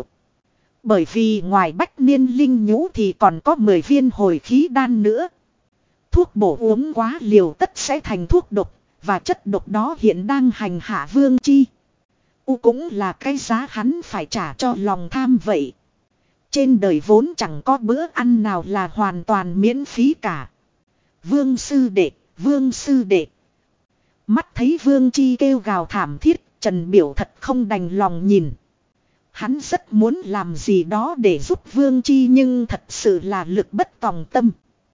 Bởi vì ngoài bách niên linh nhũ thì còn có mười viên hồi khí đan nữa. Thuốc bổ uống quá liều tất sẽ thành thuốc độc. Và chất độc đó hiện đang hành hạ Vương Chi. U cũng là cái giá hắn phải trả cho lòng tham vậy. Trên đời vốn chẳng có bữa ăn nào là hoàn toàn miễn phí cả. Vương sư đệ, Vương sư đệ. Mắt thấy Vương Chi kêu gào thảm thiết, Trần Biểu thật không đành lòng nhìn. Hắn rất muốn làm gì đó để giúp Vương Chi nhưng thật sự là lực bất tòng tâm.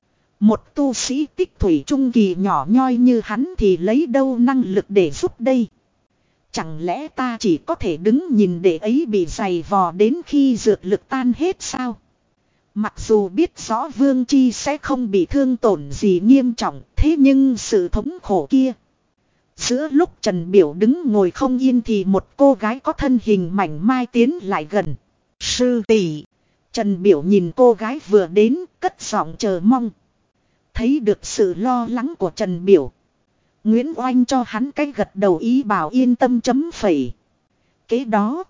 Một tu sĩ tích thủy trung kỳ nhỏ nhoi như hắn thì lấy đâu năng lực để giúp đây. Chẳng lẽ ta chỉ có thể đứng nhìn để ấy bị giày vò đến khi dược lực tan hết sao? Mặc dù biết rõ Vương Chi sẽ không bị thương tổn gì nghiêm trọng, thế nhưng sự thống khổ kia. Giữa lúc Trần Biểu đứng ngồi không yên thì một cô gái có thân hình mảnh mai tiến lại gần. Sư tỷ. Trần Biểu nhìn cô gái vừa đến, cất giọng chờ mong. Thấy được sự lo lắng của Trần Biểu, Nguyễn Oanh cho hắn cái gật đầu ý bảo yên tâm chấm phẩy. Kế đó,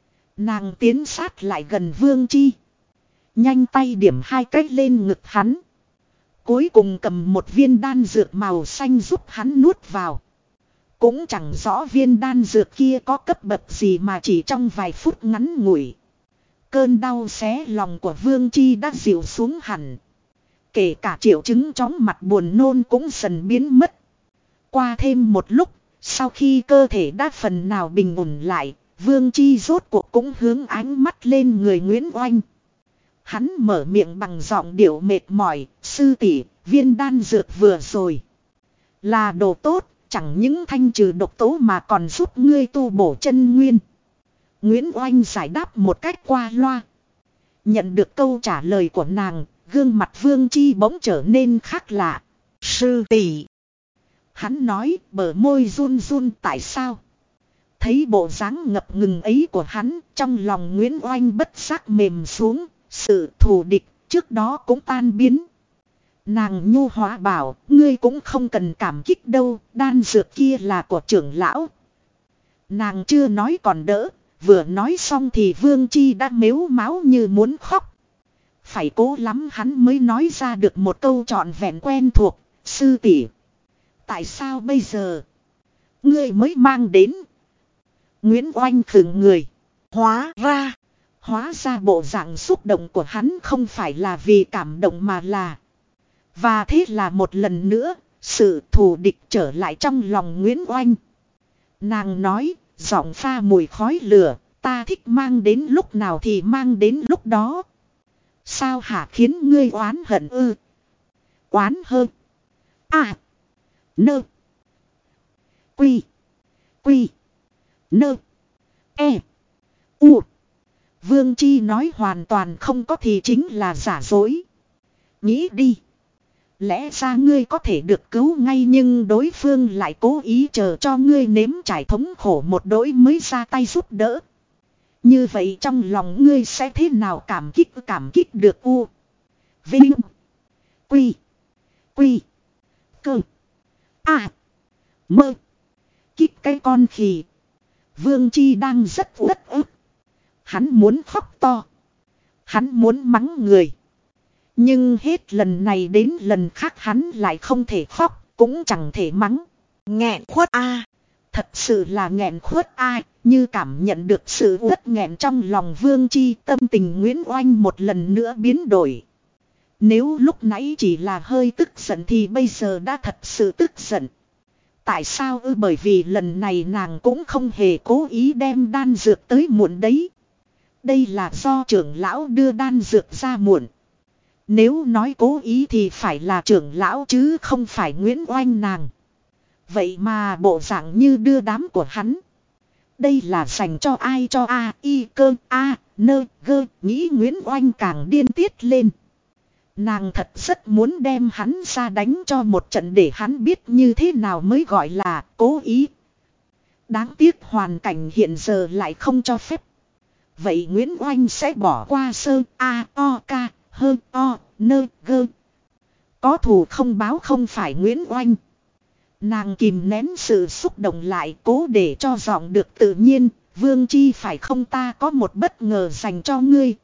nàng tiến sát lại gần Vương Chi, nhanh tay điểm hai cách lên ngực hắn. Cuối cùng cầm một viên đan dược màu xanh giúp hắn nuốt vào. Cũng chẳng rõ viên đan dược kia có cấp bậc gì mà chỉ trong vài phút ngắn ngủi. Cơn đau xé lòng của Vương Chi đã dịu xuống hẳn. Kể cả triệu chứng chóng mặt buồn nôn cũng dần biến mất. Qua thêm một lúc, sau khi cơ thể đã phần nào bình ổn lại, Vương Chi rốt cuộc cũng hướng ánh mắt lên người Nguyễn Oanh. Hắn mở miệng bằng giọng điệu mệt mỏi, sư tỷ, viên đan dược vừa rồi. Là đồ tốt, chẳng những thanh trừ độc tố mà còn giúp ngươi tu bổ chân nguyên. Nguyễn Oanh giải đáp một cách qua loa. Nhận được câu trả lời của nàng, gương mặt Vương Chi bỗng trở nên khác lạ. Sư tỷ. Hắn nói, bờ môi run run, tại sao? Thấy bộ dáng ngập ngừng ấy của hắn, trong lòng Nguyễn Oanh bất giác mềm xuống, sự thù địch trước đó cũng tan biến. Nàng nhu hóa bảo, ngươi cũng không cần cảm kích đâu, đan dược kia là của trưởng lão. Nàng chưa nói còn đỡ, vừa nói xong thì Vương Chi đã mếu máo như muốn khóc. Phải cố lắm hắn mới nói ra được một câu trọn vẹn quen thuộc, sư tỷ. Tại sao bây giờ ngươi mới mang đến? Nguyễn Oanh khựng người. Hóa ra, hóa ra bộ dạng xúc động của hắn không phải là vì cảm động mà là. Và thế là một lần nữa, sự thù địch trở lại trong lòng Nguyễn Oanh. Nàng nói, giọng pha mùi khói lửa, ta thích mang đến lúc nào thì mang đến lúc đó. Sao hả, khiến ngươi oán hận ư? Oán hơn. À. Nơ. Quy. Quy. Nơ. E. U. Vương Chi nói hoàn toàn không có thì chính là giả dối. Nghĩ đi. Lẽ ra ngươi có thể được cứu ngay nhưng đối phương lại cố ý chờ cho ngươi nếm trải thống khổ một đỗi mới ra tay giúp đỡ. Như vậy trong lòng ngươi sẽ thế nào cảm kích cảm kích được u. Vinh. Quy. Quy. Cơ. À. Mơ. Kích cái con khỉ. Vương Chi đang rất uất ức. Hắn muốn khóc to. Hắn muốn mắng người. Nhưng hết lần này đến lần khác hắn lại không thể khóc, cũng chẳng thể mắng. Nghẹn khuất a, à. Thật sự là nghẹn khuất a, à. Như cảm nhận được sự uất nghẹn trong lòng Vương Chi, tâm tình Nguyễn Oanh một lần nữa biến đổi. Nếu lúc nãy chỉ là hơi tức giận thì bây giờ đã thật sự tức giận. Tại sao ư? Bởi vì lần này nàng cũng không hề cố ý đem đan dược tới muộn đấy. Đây là do trưởng lão đưa đan dược ra muộn. Nếu nói cố ý thì phải là trưởng lão chứ không phải Nguyễn Oanh nàng. Vậy mà bộ dạng như đưa đám của hắn. Đây là dành cho ai cho a, y cơ a, nơ gơ, nghĩ Nguyễn Oanh càng điên tiết lên. Nàng thật rất muốn đem hắn ra đánh cho một trận để hắn biết như thế nào mới gọi là cố ý. Đáng tiếc hoàn cảnh hiện giờ lại không cho phép. Vậy Nguyễn Oanh sẽ bỏ qua sơ a o ca hơn o nơ gơ. Có thù không báo không phải Nguyễn Oanh. Nàng kìm nén sự xúc động lại, cố để cho giọng được tự nhiên. Vương Chi phải không, ta có một bất ngờ dành cho ngươi.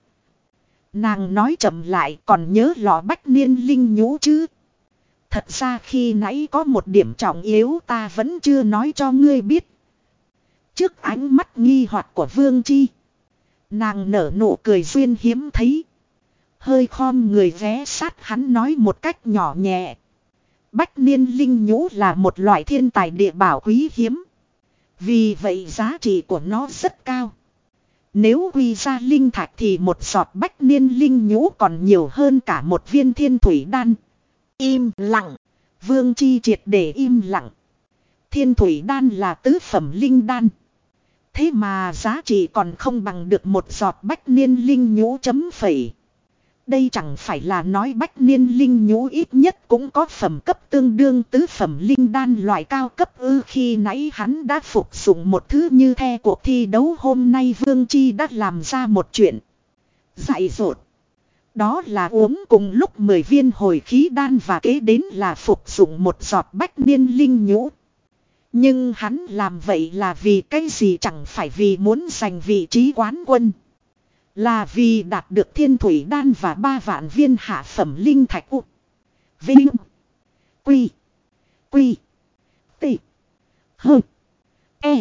Nàng nói chậm lại, còn nhớ lọ bách niên linh nhũ chứ? Thật ra khi nãy có một điểm trọng yếu ta vẫn chưa nói cho ngươi biết. Trước ánh mắt nghi hoặc của Vương Chi, nàng nở nụ cười duyên hiếm thấy. Hơi khom người ghé sát hắn nói một cách nhỏ nhẹ. Bách niên linh nhũ là một loại thiên tài địa bảo quý hiếm. Vì vậy giá trị của nó rất cao. Nếu quy ra linh thạch thì một giọt bách niên linh nhũ còn nhiều hơn cả một viên thiên thủy đan. Im lặng. Vương Chi triệt để im lặng. Thiên thủy đan là tứ phẩm linh đan. Thế mà giá trị còn không bằng được một giọt bách niên linh nhũ chấm phẩy. Đây chẳng phải là nói bách niên linh nhũ ít nhất cũng có phẩm cấp tương đương tứ phẩm linh đan loại cao cấp ư. Khi nãy hắn đã phục dụng một thứ như the cuộc thi đấu hôm nay Vương Chi đã làm ra một chuyện dại dột. Đó là uống cùng lúc mười viên hồi khí đan và kế đến là phục dụng một giọt bách niên linh nhũ. Nhưng hắn làm vậy là vì cái gì? Chẳng phải vì muốn giành vị trí quán quân. Là vì đạt được thiên thủy đan và ba vạn viên hạ phẩm linh thạch u. Vinh. Quy. Quy. Tị. Hơ. E.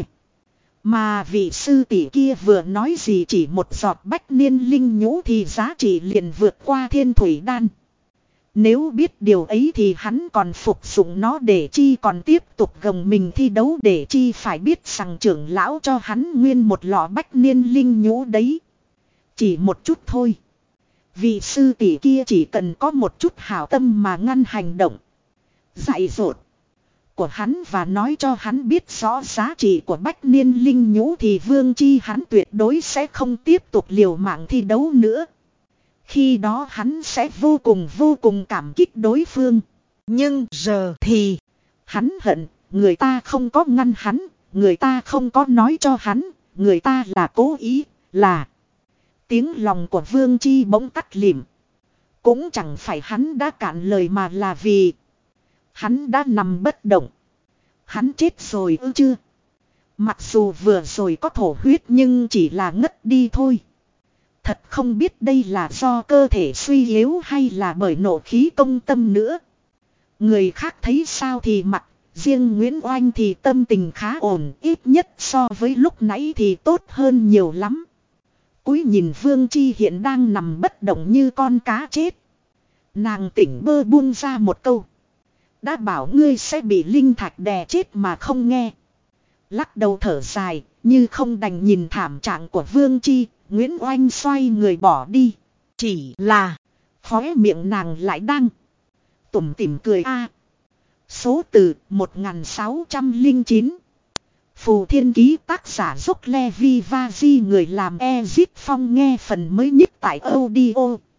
Mà vị sư tỷ kia vừa nói gì chỉ một giọt bách niên linh nhũ thì giá trị liền vượt qua thiên thủy đan. Nếu biết điều ấy thì hắn còn phục dụng nó để chi còn tiếp tục gồng mình thi đấu để chi phải biết rằng trưởng lão cho hắn nguyên một lọ bách niên linh nhũ đấy. Chỉ một chút thôi. Vị sư tỷ kia chỉ cần có một chút hảo tâm mà ngăn hành động dại dột của hắn và nói cho hắn biết rõ giá trị của bách niên linh nhũ thì Vương Chi hắn tuyệt đối sẽ không tiếp tục liều mạng thi đấu nữa. Khi đó hắn sẽ vô cùng vô cùng cảm kích đối phương. Nhưng giờ thì hắn hận, người ta không có ngăn hắn, người ta không có nói cho hắn, người ta là cố ý, là... Tiếng lòng của Vương Chi bỗng tắt lịm. Cũng chẳng phải hắn đã cạn lời mà là vì hắn đã nằm bất động. Hắn chết rồi ư chưa? Mặc dù vừa rồi có thổ huyết nhưng chỉ là ngất đi thôi. Thật không biết đây là do cơ thể suy yếu hay là bởi nộ khí công tâm nữa. Người khác thấy sao thì mặc, riêng Nguyễn Oanh thì tâm tình khá ổn, ít nhất so với lúc nãy thì tốt hơn nhiều lắm. Cúi nhìn Vương Chi hiện đang nằm bất động như con cá chết. Nàng tỉnh bơ buông ra một câu. Đã bảo ngươi sẽ bị linh thạch đè chết mà không nghe. Lắc đầu thở dài, như không đành nhìn thảm trạng của Vương Chi, Nguyễn Oanh xoay người bỏ đi. Chỉ là khóe miệng nàng lại đang tủm tỉm cười a. Số từ một nghìn sáu trăm lẻ chín. Phù Thiên Ký tác giả Dốc Le Vi Va Di người làm Ezit Phong nghe phần mới nhất tại audio.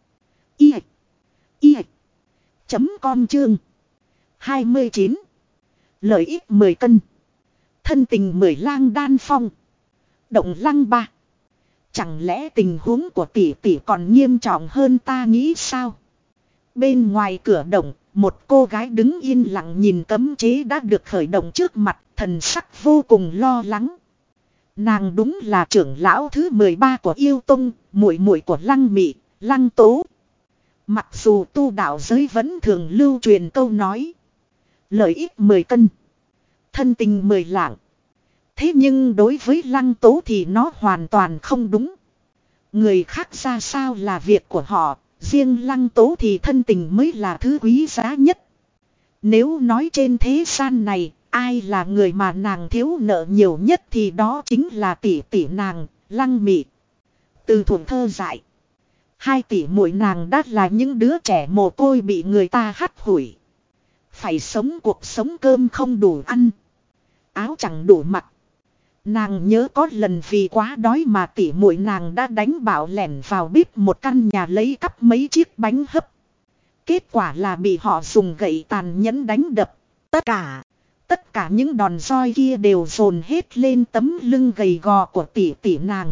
I. I. Chấm com chương. hai mươi chín. Lợi ích mười cân. Thân tình mười lang đan phong. Động lăng ba. Chẳng lẽ tình huống của tỷ tỷ còn nghiêm trọng hơn ta nghĩ sao? Bên ngoài cửa động, một cô gái đứng yên lặng nhìn cấm chế đã được khởi động trước mặt, thần sắc vô cùng lo lắng. Nàng đúng là trưởng lão thứ mười ba của Yêu Tông, muội muội của Lăng Mị, Lăng Tố. Mặc dù tu đạo giới vẫn thường lưu truyền câu nói lợi ích mười cân, thân tình mười lạng. Thế nhưng đối với Lăng Tố thì nó hoàn toàn không đúng. Người khác ra sao là việc của họ, riêng Lăng Tố thì thân tình mới là thứ quý giá nhất. Nếu nói trên thế gian này, ai là người mà nàng thiếu nợ nhiều nhất thì đó chính là tỷ tỷ nàng, Lăng Mị. Từ thuở thơ dại, hai tỷ muội nàng đã là những đứa trẻ mồ côi bị người ta hắt hủi. Phải sống cuộc sống cơm không đủ ăn, áo chẳng đủ mặc. Nàng nhớ có lần vì quá đói mà tỷ muội nàng đã đánh bạo lẻn vào bếp một căn nhà lấy cắp mấy chiếc bánh hấp. Kết quả là bị họ dùng gậy tàn nhẫn đánh đập. Tất cả, tất cả những đòn roi kia đều dồn hết lên tấm lưng gầy gò của tỷ tỷ nàng.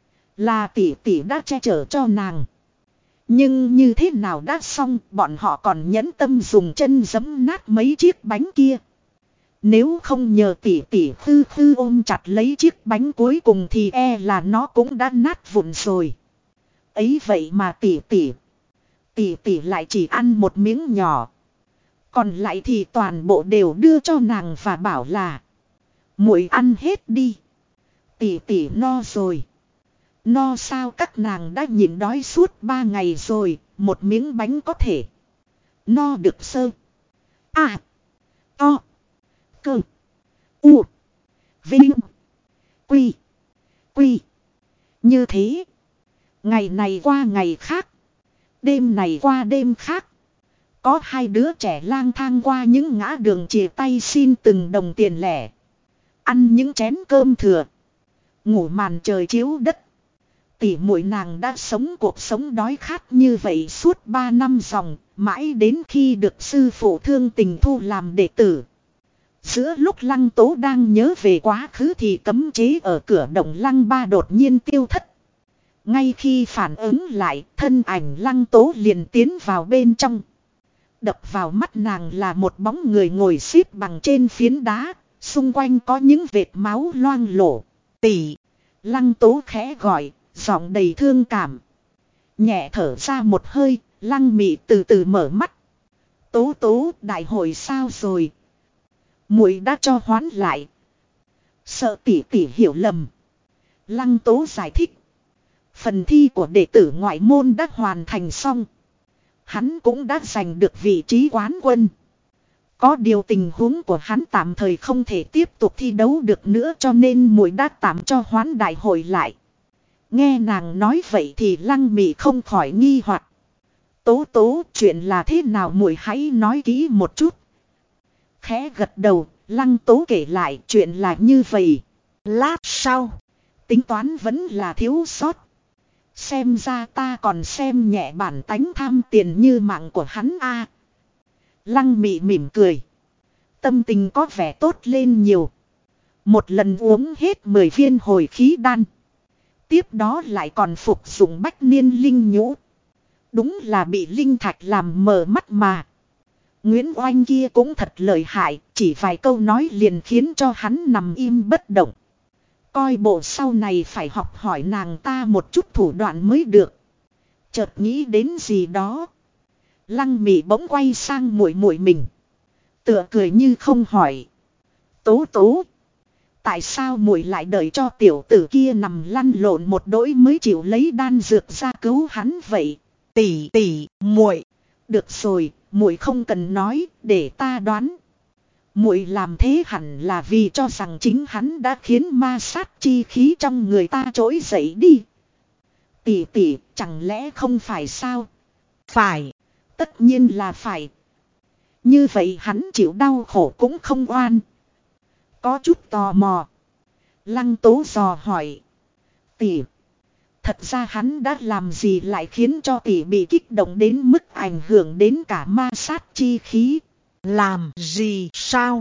Là tỷ tỷ đã che chở cho nàng. Nhưng như thế nào đã xong, bọn họ còn nhẫn tâm dùng chân giẫm nát mấy chiếc bánh kia. Nếu không nhờ tỷ tỷ khư khư ôm chặt lấy chiếc bánh cuối cùng thì e là nó cũng đã nát vụn rồi. Ấy vậy mà tỷ tỷ, tỷ tỷ lại chỉ ăn một miếng nhỏ. Còn lại thì toàn bộ đều đưa cho nàng và bảo là muội ăn hết đi. Tỷ tỷ no rồi. No sao các nàng đã nhịn đói suốt ba ngày rồi, một miếng bánh có thể no được sơ. À. To. Cơ. U. Vinh. Quy. Quy. Như thế. Ngày này qua ngày khác. Đêm này qua đêm khác. Có hai đứa trẻ lang thang qua những ngã đường chìa tay xin từng đồng tiền lẻ. Ăn những chén cơm thừa. Ngủ màn trời chiếu đất. Tỷ muội nàng đã sống cuộc sống đói khát như vậy suốt ba năm dòng. Mãi đến khi được sư phụ thương tình thu làm đệ tử. Giữa lúc Lăng Tố đang nhớ về quá khứ thì cấm chế ở cửa động Lăng Ba đột nhiên tiêu thất. Ngay khi phản ứng lại, thân ảnh Lăng Tố liền tiến vào bên trong. Đập vào mắt nàng là một bóng người ngồi xếp bằng trên phiến đá, xung quanh có những vệt máu loang lổ. Tỷ, Lăng Tố khẽ gọi, giọng đầy thương cảm. Nhẹ thở ra một hơi, Lăng Mị từ từ mở mắt. Tố Tố, đại hội sao rồi? Muội đã cho hoán lại, Sợ tỷ tỷ hiểu lầm. Lăng Tố giải thích. Phần thi của đệ tử ngoại môn đã hoàn thành xong. Hắn cũng đã giành được vị trí quán quân. Có điều tình huống của hắn tạm thời không thể tiếp tục thi đấu được nữa, cho nên muội đã tạm cho hoán đại hội lại. Nghe nàng nói vậy thì Lăng Mị không khỏi nghi hoặc. Tố tố, chuyện là thế nào muội hãy nói kỹ một chút. Khẽ gật đầu, Lăng Tố kể lại chuyện là như vậy. Lát sau, tính toán vẫn là thiếu sót. Xem ra ta còn xem nhẹ bản tánh tham tiền như mạng của hắn a. Lăng Mị mỉm cười. Tâm tình có vẻ tốt lên nhiều. Một lần uống hết mười viên hồi khí đan. Tiếp đó lại còn phục dụng bách niên linh nhũ. Đúng là bị linh thạch làm mờ mắt mà. Nguyễn Oanh kia cũng thật lợi hại, chỉ vài câu nói liền khiến cho hắn nằm im bất động. Coi bộ sau này phải học hỏi nàng ta một chút thủ đoạn mới được. Chợt nghĩ đến gì đó. Lăng Mị bỗng quay sang muội muội mình. Tựa cười như không hỏi. Tố tố. Tại sao muội lại đợi cho tiểu tử kia nằm lăn lộn một đỗi mới chịu lấy đan dược ra cứu hắn vậy? tỷ tỷ, muội. Được rồi, muội không cần nói, để ta đoán. Muội làm thế hẳn là vì cho rằng chính hắn đã khiến ma sát chi khí trong người ta trỗi dậy đi. Tỷ tỷ, chẳng lẽ không phải sao? Phải. Tất nhiên là phải. Như vậy hắn chịu đau khổ cũng không oan. Có chút tò mò. Lăng Tố dò hỏi. Tỷ. Thật ra hắn đã làm gì lại khiến cho tỷ bị kích động đến mức ảnh hưởng đến cả ma sát chi khí? Làm gì sao?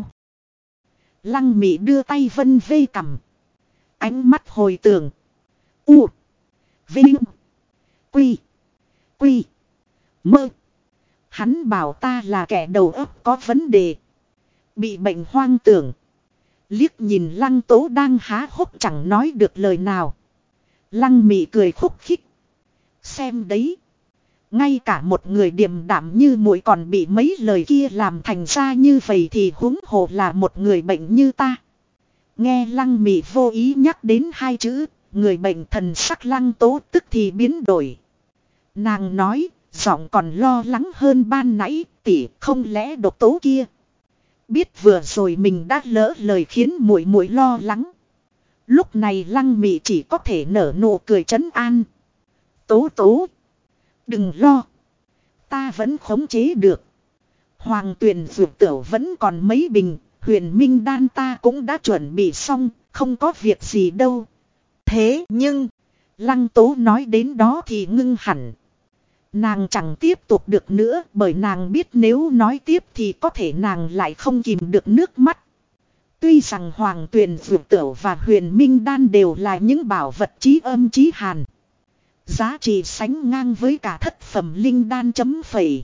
Lăng Mị đưa tay vân vê cằm. Ánh mắt hồi tưởng. U. Vinh. Quy. Quy. Mơ. Hắn bảo ta là kẻ đầu óc có vấn đề. Bị bệnh hoang tưởng. Liếc nhìn Lăng Tố đang há hốc chẳng nói được lời nào. Lăng Mị cười khúc khích. Xem đấy. Ngay cả một người điềm đạm như muội còn bị mấy lời kia làm thành ra như vậy thì huống hồ là một người bệnh như ta. Nghe Lăng Mị vô ý nhắc đến hai chữ, người bệnh, thần sắc Lăng Tố tức thì biến đổi. Nàng nói, giọng còn lo lắng hơn ban nãy, tỷ, không lẽ độc tố kia. Biết vừa rồi mình đã lỡ lời khiến muội muội lo lắng. Lúc này Lăng Mị chỉ có thể nở nụ cười trấn an. Tố tố. Đừng lo. Ta vẫn khống chế được. Hoàng Tuyền dược tửu vẫn còn mấy bình. Huyền Minh đan ta cũng đã chuẩn bị xong. Không có việc gì đâu. Thế nhưng. Lăng Tố nói đến đó thì ngưng hẳn. Nàng chẳng tiếp tục được nữa. Bởi nàng biết nếu nói tiếp thì có thể nàng lại không kìm được nước mắt. Tuy rằng Hoàng Tuyền dược tửu và Huyền Minh đan đều là những bảo vật chí âm chí hàn. Giá trị sánh ngang với cả thất phẩm linh đan chấm phẩy.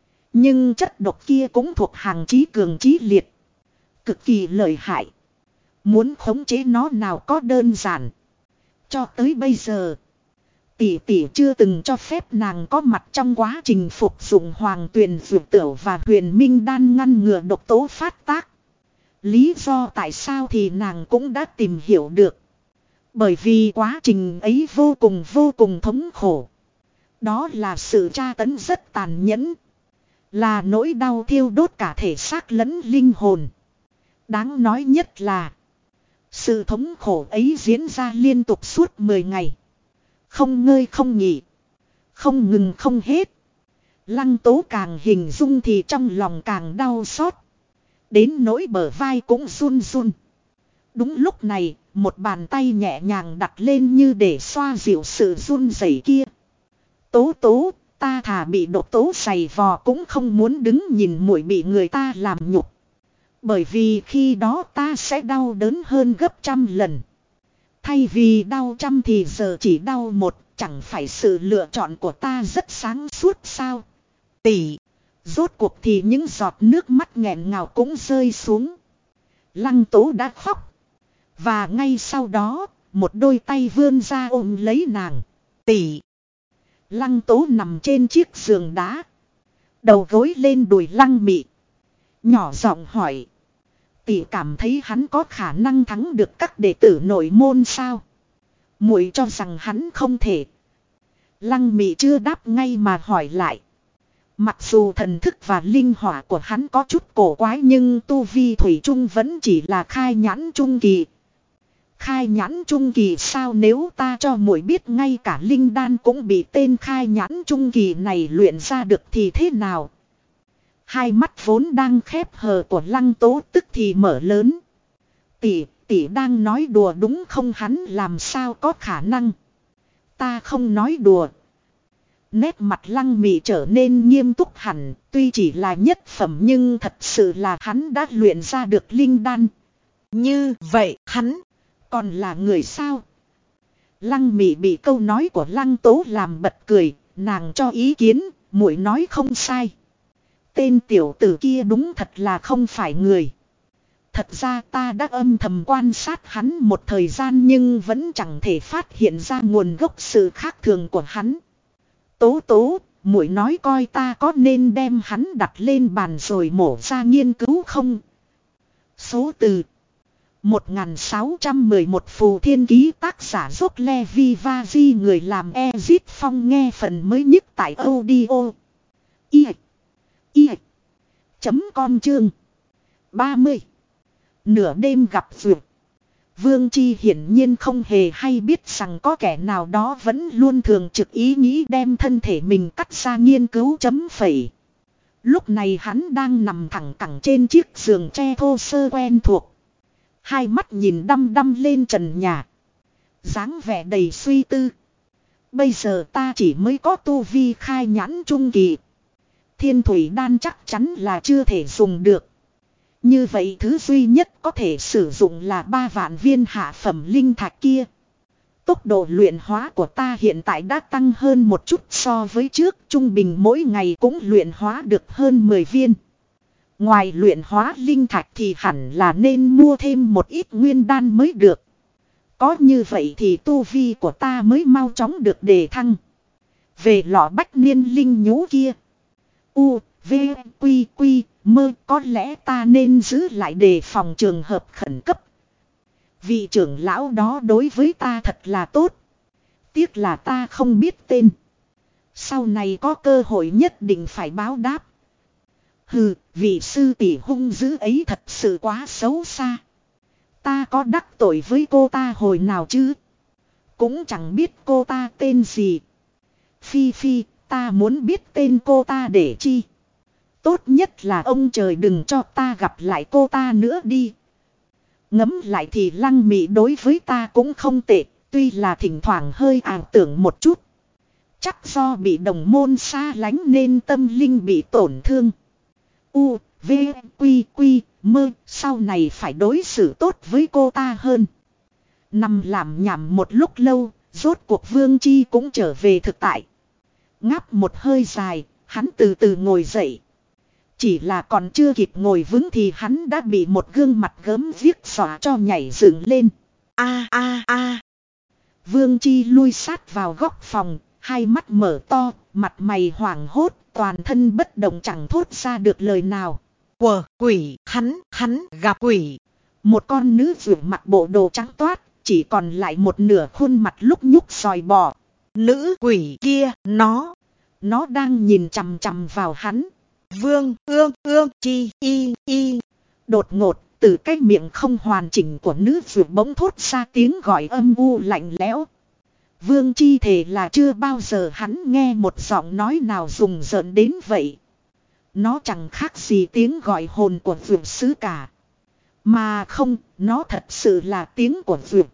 Nhưng chất độc kia cũng thuộc hàng chí cường chí liệt. Cực kỳ lợi hại. Muốn khống chế nó nào có đơn giản. Cho tới bây giờ. Tỷ tỷ chưa từng cho phép nàng có mặt trong quá trình phục dụng Hoàng Tuyền dược tửu và Huyền Minh đan ngăn ngừa độc tố phát tác. Lý do tại sao thì nàng cũng đã tìm hiểu được. Bởi vì quá trình ấy vô cùng vô cùng thống khổ. Đó là sự tra tấn rất tàn nhẫn. Là nỗi đau thiêu đốt cả thể xác lẫn linh hồn. Đáng nói nhất là sự thống khổ ấy diễn ra liên tục suốt mười ngày. Không ngơi không nghỉ. Không ngừng không hết. Lăng Tố càng hình dung thì trong lòng càng đau xót. Đến nỗi bờ vai cũng run run. Đúng lúc này, một bàn tay nhẹ nhàng đặt lên như để xoa dịu sự run rẩy kia. Tố tố, ta thà bị độc tố giày vò cũng không muốn đứng nhìn muội bị người ta làm nhục. Bởi vì khi đó ta sẽ đau đớn hơn gấp trăm lần. Thay vì đau trăm thì giờ chỉ đau một, chẳng phải sự lựa chọn của ta rất sáng suốt sao? Tỷ, rốt cuộc thì những giọt nước mắt nghẹn ngào cũng rơi xuống. Lăng Tố đã khóc. Và ngay sau đó, một đôi tay vươn ra ôm lấy nàng. Tỷ. Lăng Tố nằm trên chiếc giường đá. Đầu gối lên đùi Lăng Mị. Nhỏ giọng hỏi. Tỷ cảm thấy hắn có khả năng thắng được các đệ tử nội môn sao? Muội cho rằng hắn không thể. Lăng Mị chưa đáp ngay mà hỏi lại. Mặc dù thần thức và linh hỏa của hắn có chút cổ quái nhưng tu vi thủy chung vẫn chỉ là khai nhãn trung kỳ. Khai nhãn trung kỳ sao, nếu ta cho muội biết ngay cả linh đan cũng bị tên khai nhãn trung kỳ này luyện ra được thì thế nào? Hai mắt vốn đang khép hờ của Lăng Tố tức thì mở lớn. Tỷ, tỷ đang nói đùa đúng không? Hắn làm sao có khả năng? Ta không nói đùa. Nét mặt Lăng Mị trở nên nghiêm túc hẳn, tuy chỉ là nhất phẩm nhưng thật sự là hắn đã luyện ra được linh đan. Như vậy hắn còn là người sao? Lăng Mị bị câu nói của Lăng Tố làm bật cười, nàng cho ý kiến, muội nói không sai. Tên tiểu tử kia đúng thật là không phải người. Thật ra ta đã âm thầm quan sát hắn một thời gian nhưng vẫn chẳng thể phát hiện ra nguồn gốc sự khác thường của hắn. Tố tố, muội nói coi ta có nên đem hắn đặt lên bàn rồi mổ ra nghiên cứu không? Số từ một nghìn sáu trăm mười một Phù Thiên Ký, tác giả Dốc Levi Vazi, người làm Ezit Phong, nghe phần mới nhất tại audio i i chấm com chương ba mươi. Nửa đêm gặp duyệt. Vương Chi hiển nhiên không hề hay biết rằng có kẻ nào đó vẫn luôn thường trực ý nghĩ đem thân thể mình cắt ra nghiên cứu chấm phẩy. Lúc này hắn đang nằm thẳng cẳng trên chiếc giường tre thô sơ quen thuộc. Hai mắt nhìn đăm đăm lên trần nhà. Dáng vẻ đầy suy tư. Bây giờ ta chỉ mới có tu vi khai nhãn trung kỳ. Thiên thủy đan chắc chắn là chưa thể dùng được. Như vậy thứ duy nhất có thể sử dụng là ba vạn viên hạ phẩm linh thạch kia. Tốc độ luyện hóa của ta hiện tại đã tăng hơn một chút so với trước, trung bình mỗi ngày cũng luyện hóa được hơn mười viên. Ngoài luyện hóa linh thạch thì hẳn là nên mua thêm một ít nguyên đan mới được. Có như vậy thì tu vi của ta mới mau chóng được đề thăng. Về lọ bách niên linh nhũ kia. U, V, Quy, Quy, Mơ, có lẽ ta nên giữ lại đề phòng trường hợp khẩn cấp. Vị trưởng lão đó đối với ta thật là tốt. Tiếc là ta không biết tên. Sau này có cơ hội nhất định phải báo đáp. Hừ, vị sư tỷ hung dữ ấy thật sự quá xấu xa. Ta có đắc tội với cô ta hồi nào chứ? Cũng chẳng biết cô ta tên gì. Phi Phi, ta muốn biết tên cô ta để chi? Tốt nhất là ông trời đừng cho ta gặp lại cô ta nữa đi. Ngẫm lại thì Lăng Mị đối với ta cũng không tệ, tuy là thỉnh thoảng hơi ảo tưởng một chút. Chắc do bị đồng môn xa lánh nên tâm linh bị tổn thương. U, V, Quy, Quy, Mơ, sau này phải đối xử tốt với cô ta hơn. Nằm làm nhảm một lúc lâu, rốt cuộc Vương Chi cũng trở về thực tại. Ngáp một hơi dài, hắn từ từ ngồi dậy. Chỉ là còn chưa kịp ngồi vững thì hắn đã bị một gương mặt gớm viết xóa cho nhảy dựng lên. A a a. Vương Chi lui sát vào góc phòng, hai mắt mở to, mặt mày hoảng hốt, toàn thân bất động chẳng thốt ra được lời nào. Quờ quỷ, hắn, hắn gặp quỷ. Một con nữ vượt mặc bộ đồ trắng toát, chỉ còn lại một nửa khuôn mặt lúc nhúc sòi bò. Nữ quỷ kia, nó, nó đang nhìn chằm chằm vào hắn. Vương ương ương chi y y. Đột ngột, từ cái miệng không hoàn chỉnh của nữ vượt bỗng thốt ra tiếng gọi âm u lạnh lẽo. Vương Chi thề là chưa bao giờ hắn nghe một giọng nói nào rùng rợn đến vậy. Nó chẳng khác gì tiếng gọi hồn của vượt sứ cả. Mà không, nó thật sự là tiếng của vượt.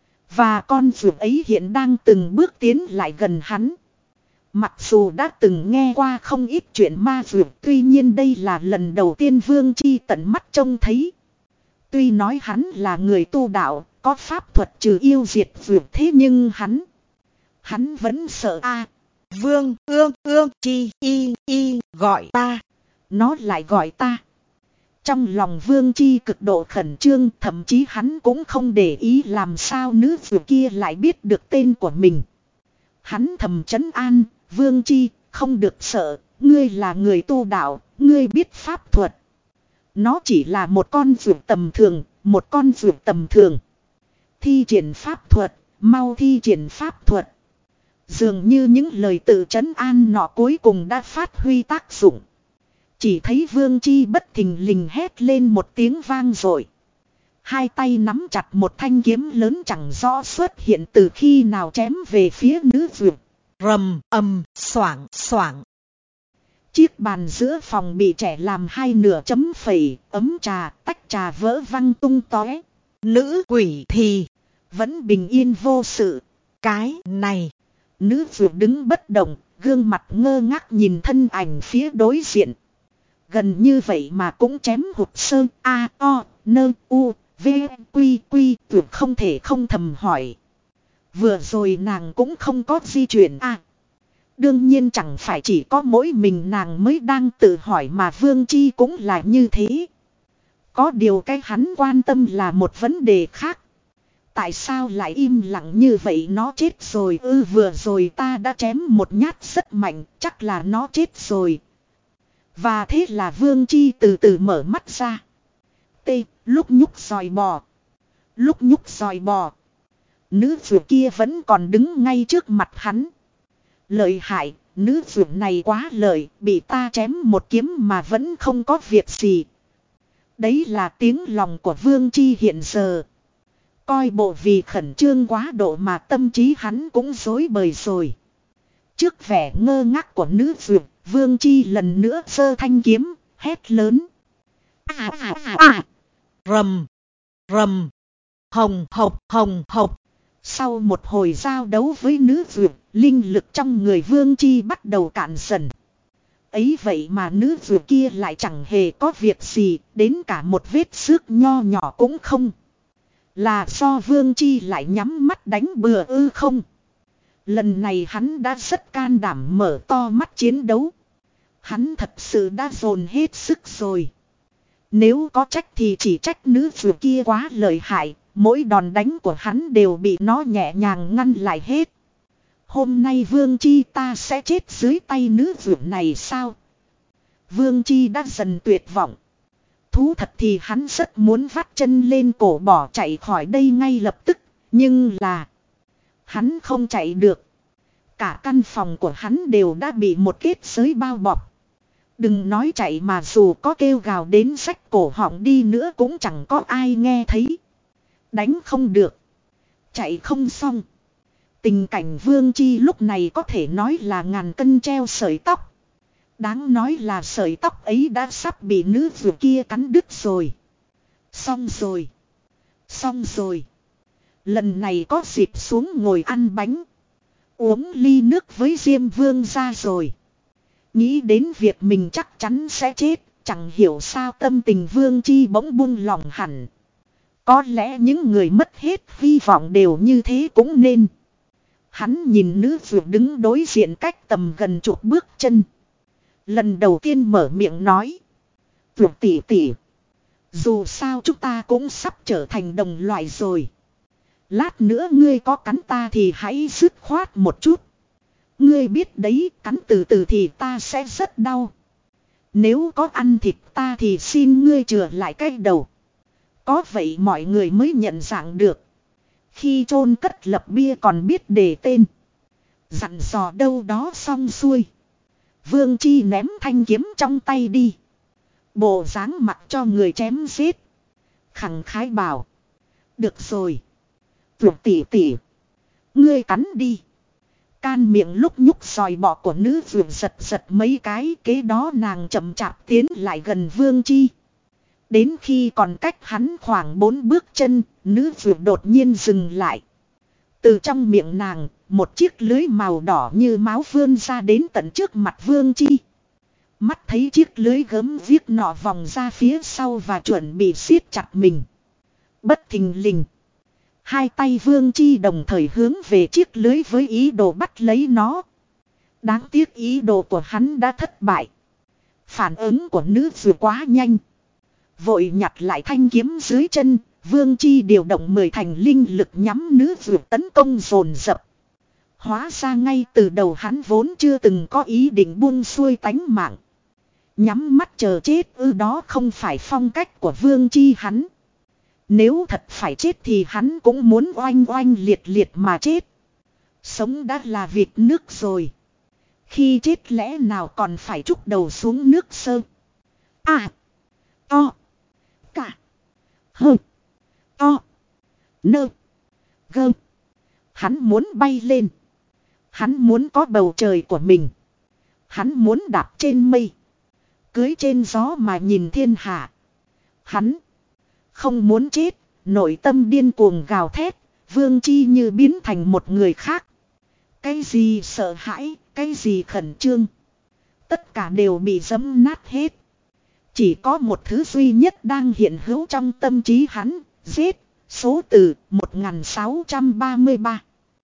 Và con vượt ấy hiện đang từng bước tiến lại gần hắn. Mặc dù đã từng nghe qua không ít chuyện ma vượt, tuy nhiên đây là lần đầu tiên Vương Chi tận mắt trông thấy. Tuy nói hắn là người tu đạo, có pháp thuật trừ yêu diệt vượt, thế nhưng hắn... Hắn vẫn sợ a. À, Vương ương ương chi y y gọi ta. Nó lại gọi ta. Trong lòng Vương Chi cực độ khẩn trương, thậm chí hắn cũng không để ý làm sao nữ vượt kia lại biết được tên của mình. Hắn thầm trấn an, Vương Chi, không được sợ, ngươi là người tu đạo, ngươi biết pháp thuật. Nó chỉ là một con vượt tầm thường, một con vượt tầm thường. Thi triển pháp thuật, mau thi triển pháp thuật. Dường như những lời tự trấn an nọ cuối cùng đã phát huy tác dụng. Chỉ thấy Vương Chi bất thình lình hét lên một tiếng vang rồi. Hai tay nắm chặt một thanh kiếm lớn chẳng rõ xuất hiện từ khi nào chém về phía nữ vượt. Rầm ầm xoảng xoảng. Chiếc bàn giữa phòng bị trẻ làm hai nửa chấm phẩy, ấm trà, tách trà vỡ văng tung tóe. Nữ quỷ thì vẫn bình yên vô sự. Cái này. Nữ vượt đứng bất động, gương mặt ngơ ngác nhìn thân ảnh phía đối diện. Gần như vậy mà cũng chém hụt sơn A, O, Nơ, U, V, Quy, Quy, tuyệt không thể không thầm hỏi. Vừa rồi nàng cũng không có di chuyển à. Đương nhiên chẳng phải chỉ có mỗi mình nàng mới đang tự hỏi mà Vương Chi cũng là như thế. Có điều cái hắn quan tâm là một vấn đề khác. Tại sao lại im lặng như vậy, nó chết rồi ư? Ừ, vừa rồi ta đã chém một nhát rất mạnh, chắc là nó chết rồi. Và thế là Vương Chi từ từ mở mắt ra. T, lúc nhúc dòi bò. Lúc nhúc dòi bò. Nữ vượt kia vẫn còn đứng ngay trước mặt hắn. Lợi hại, nữ vượt này quá lợi, bị ta chém một kiếm mà vẫn không có việc gì. Đấy là tiếng lòng của Vương Chi hiện giờ. Coi bộ vì khẩn trương quá độ mà tâm trí hắn cũng rối bời rồi. Trước vẻ ngơ ngác của nữ vượt, Vương Chi lần nữa giơ thanh kiếm, hét lớn. À à à à. Rầm. Rầm. Hồng hộc hồng hộc. Sau một hồi giao đấu với nữ vượt, linh lực trong người Vương Chi bắt đầu cạn dần. Ấy vậy mà nữ vượt kia lại chẳng hề có việc gì, đến cả một vết xước nho nhỏ cũng không. Là do Vương Chi lại nhắm mắt đánh bừa ư không? Lần này hắn đã rất can đảm mở to mắt chiến đấu. Hắn thật sự đã dồn hết sức rồi. Nếu có trách thì chỉ trách nữ vượt kia quá lợi hại. Mỗi đòn đánh của hắn đều bị nó nhẹ nhàng ngăn lại hết. Hôm nay Vương Chi ta sẽ chết dưới tay nữ vượt này sao? Vương Chi đã dần tuyệt vọng. Thú thật thì hắn rất muốn vắt chân lên cổ bỏ chạy khỏi đây ngay lập tức. Nhưng là hắn không chạy được. Cả căn phòng của hắn đều đã bị một kết giới bao bọc. Đừng nói chạy mà dù có kêu gào đến rách cổ họng đi nữa cũng chẳng có ai nghe thấy. Đánh không được. Chạy không xong. Tình cảnh Vương Chi lúc này có thể nói là ngàn cân treo sợi tóc. Đáng nói là sợi tóc ấy đã sắp bị nữ vượt kia cắn đứt rồi. Xong rồi. Xong rồi. Lần này có dịp xuống ngồi ăn bánh. Uống ly nước với Diêm Vương ra rồi. Nghĩ đến việc mình chắc chắn sẽ chết. Chẳng hiểu sao tâm tình Vương Chi bỗng buông lòng hẳn. Có lẽ những người mất hết hy vọng đều như thế cũng nên. Hắn nhìn nữ vượt đứng đối diện cách tầm gần chục bước chân. Lần đầu tiên mở miệng nói. Vượt tỷ tỷ. Dù sao chúng ta cũng sắp trở thành đồng loại rồi. Lát nữa ngươi có cắn ta thì hãy dứt khoát một chút. Ngươi biết đấy, cắn từ từ thì ta sẽ rất đau. Nếu có ăn thịt ta thì xin ngươi chừa lại cái đầu. Có vậy mọi người mới nhận dạng được. Khi chôn cất lập bia còn biết đề tên. Dặn dò đâu đó xong xuôi. Vương Chi ném thanh kiếm trong tay đi. Bộ dáng mặc cho người chém giết. Khẳng khái bảo. Được rồi. Vượt tỉ tỉ. Ngươi cắn đi. Can miệng lúc nhúc sòi bọ của nữ vượt giật giật mấy cái. Kế đó nàng chậm chạp tiến lại gần Vương Chi. Đến khi còn cách hắn khoảng bốn bước chân, nữ vượt đột nhiên dừng lại. Từ trong miệng nàng, một chiếc lưới màu đỏ như máu vươn ra đến tận trước mặt Vương Chi. Mắt thấy chiếc lưới gớm viết nọ vòng ra phía sau và chuẩn bị siết chặt mình. Bất thình lình. Hai tay Vương Chi đồng thời hướng về chiếc lưới với ý đồ bắt lấy nó. Đáng tiếc ý đồ của hắn đã thất bại. Phản ứng của nữ vượt quá nhanh. Vội nhặt lại thanh kiếm dưới chân, Vương Chi điều động mười thành linh lực nhắm nữ vượt tấn công dồn dập. Hóa ra ngay từ đầu hắn vốn chưa từng có ý định buông xuôi tánh mạng. Nhắm mắt chờ chết ư, đó không phải phong cách của Vương Chi hắn. Nếu thật phải chết thì hắn cũng muốn oanh oanh liệt liệt mà chết. Sống đã là vịt nước rồi. Khi chết lẽ nào còn phải trút đầu xuống nước sơ. À. To. Cả. Hơ. To. Nơ. Gơ. Hắn muốn bay lên. Hắn muốn có bầu trời của mình. Hắn muốn đạp trên mây. Cưới trên gió mà nhìn thiên hạ. Hắn không muốn chết. Nội tâm điên cuồng gào thét. Vương Chi như biến thành một người khác. Cái gì sợ hãi, cái gì khẩn trương. Tất cả đều bị giẫm nát hết. Chỉ có một thứ duy nhất đang hiện hữu trong tâm trí hắn. Giết. Số từ một nghìn sáu trăm ba mươi ba.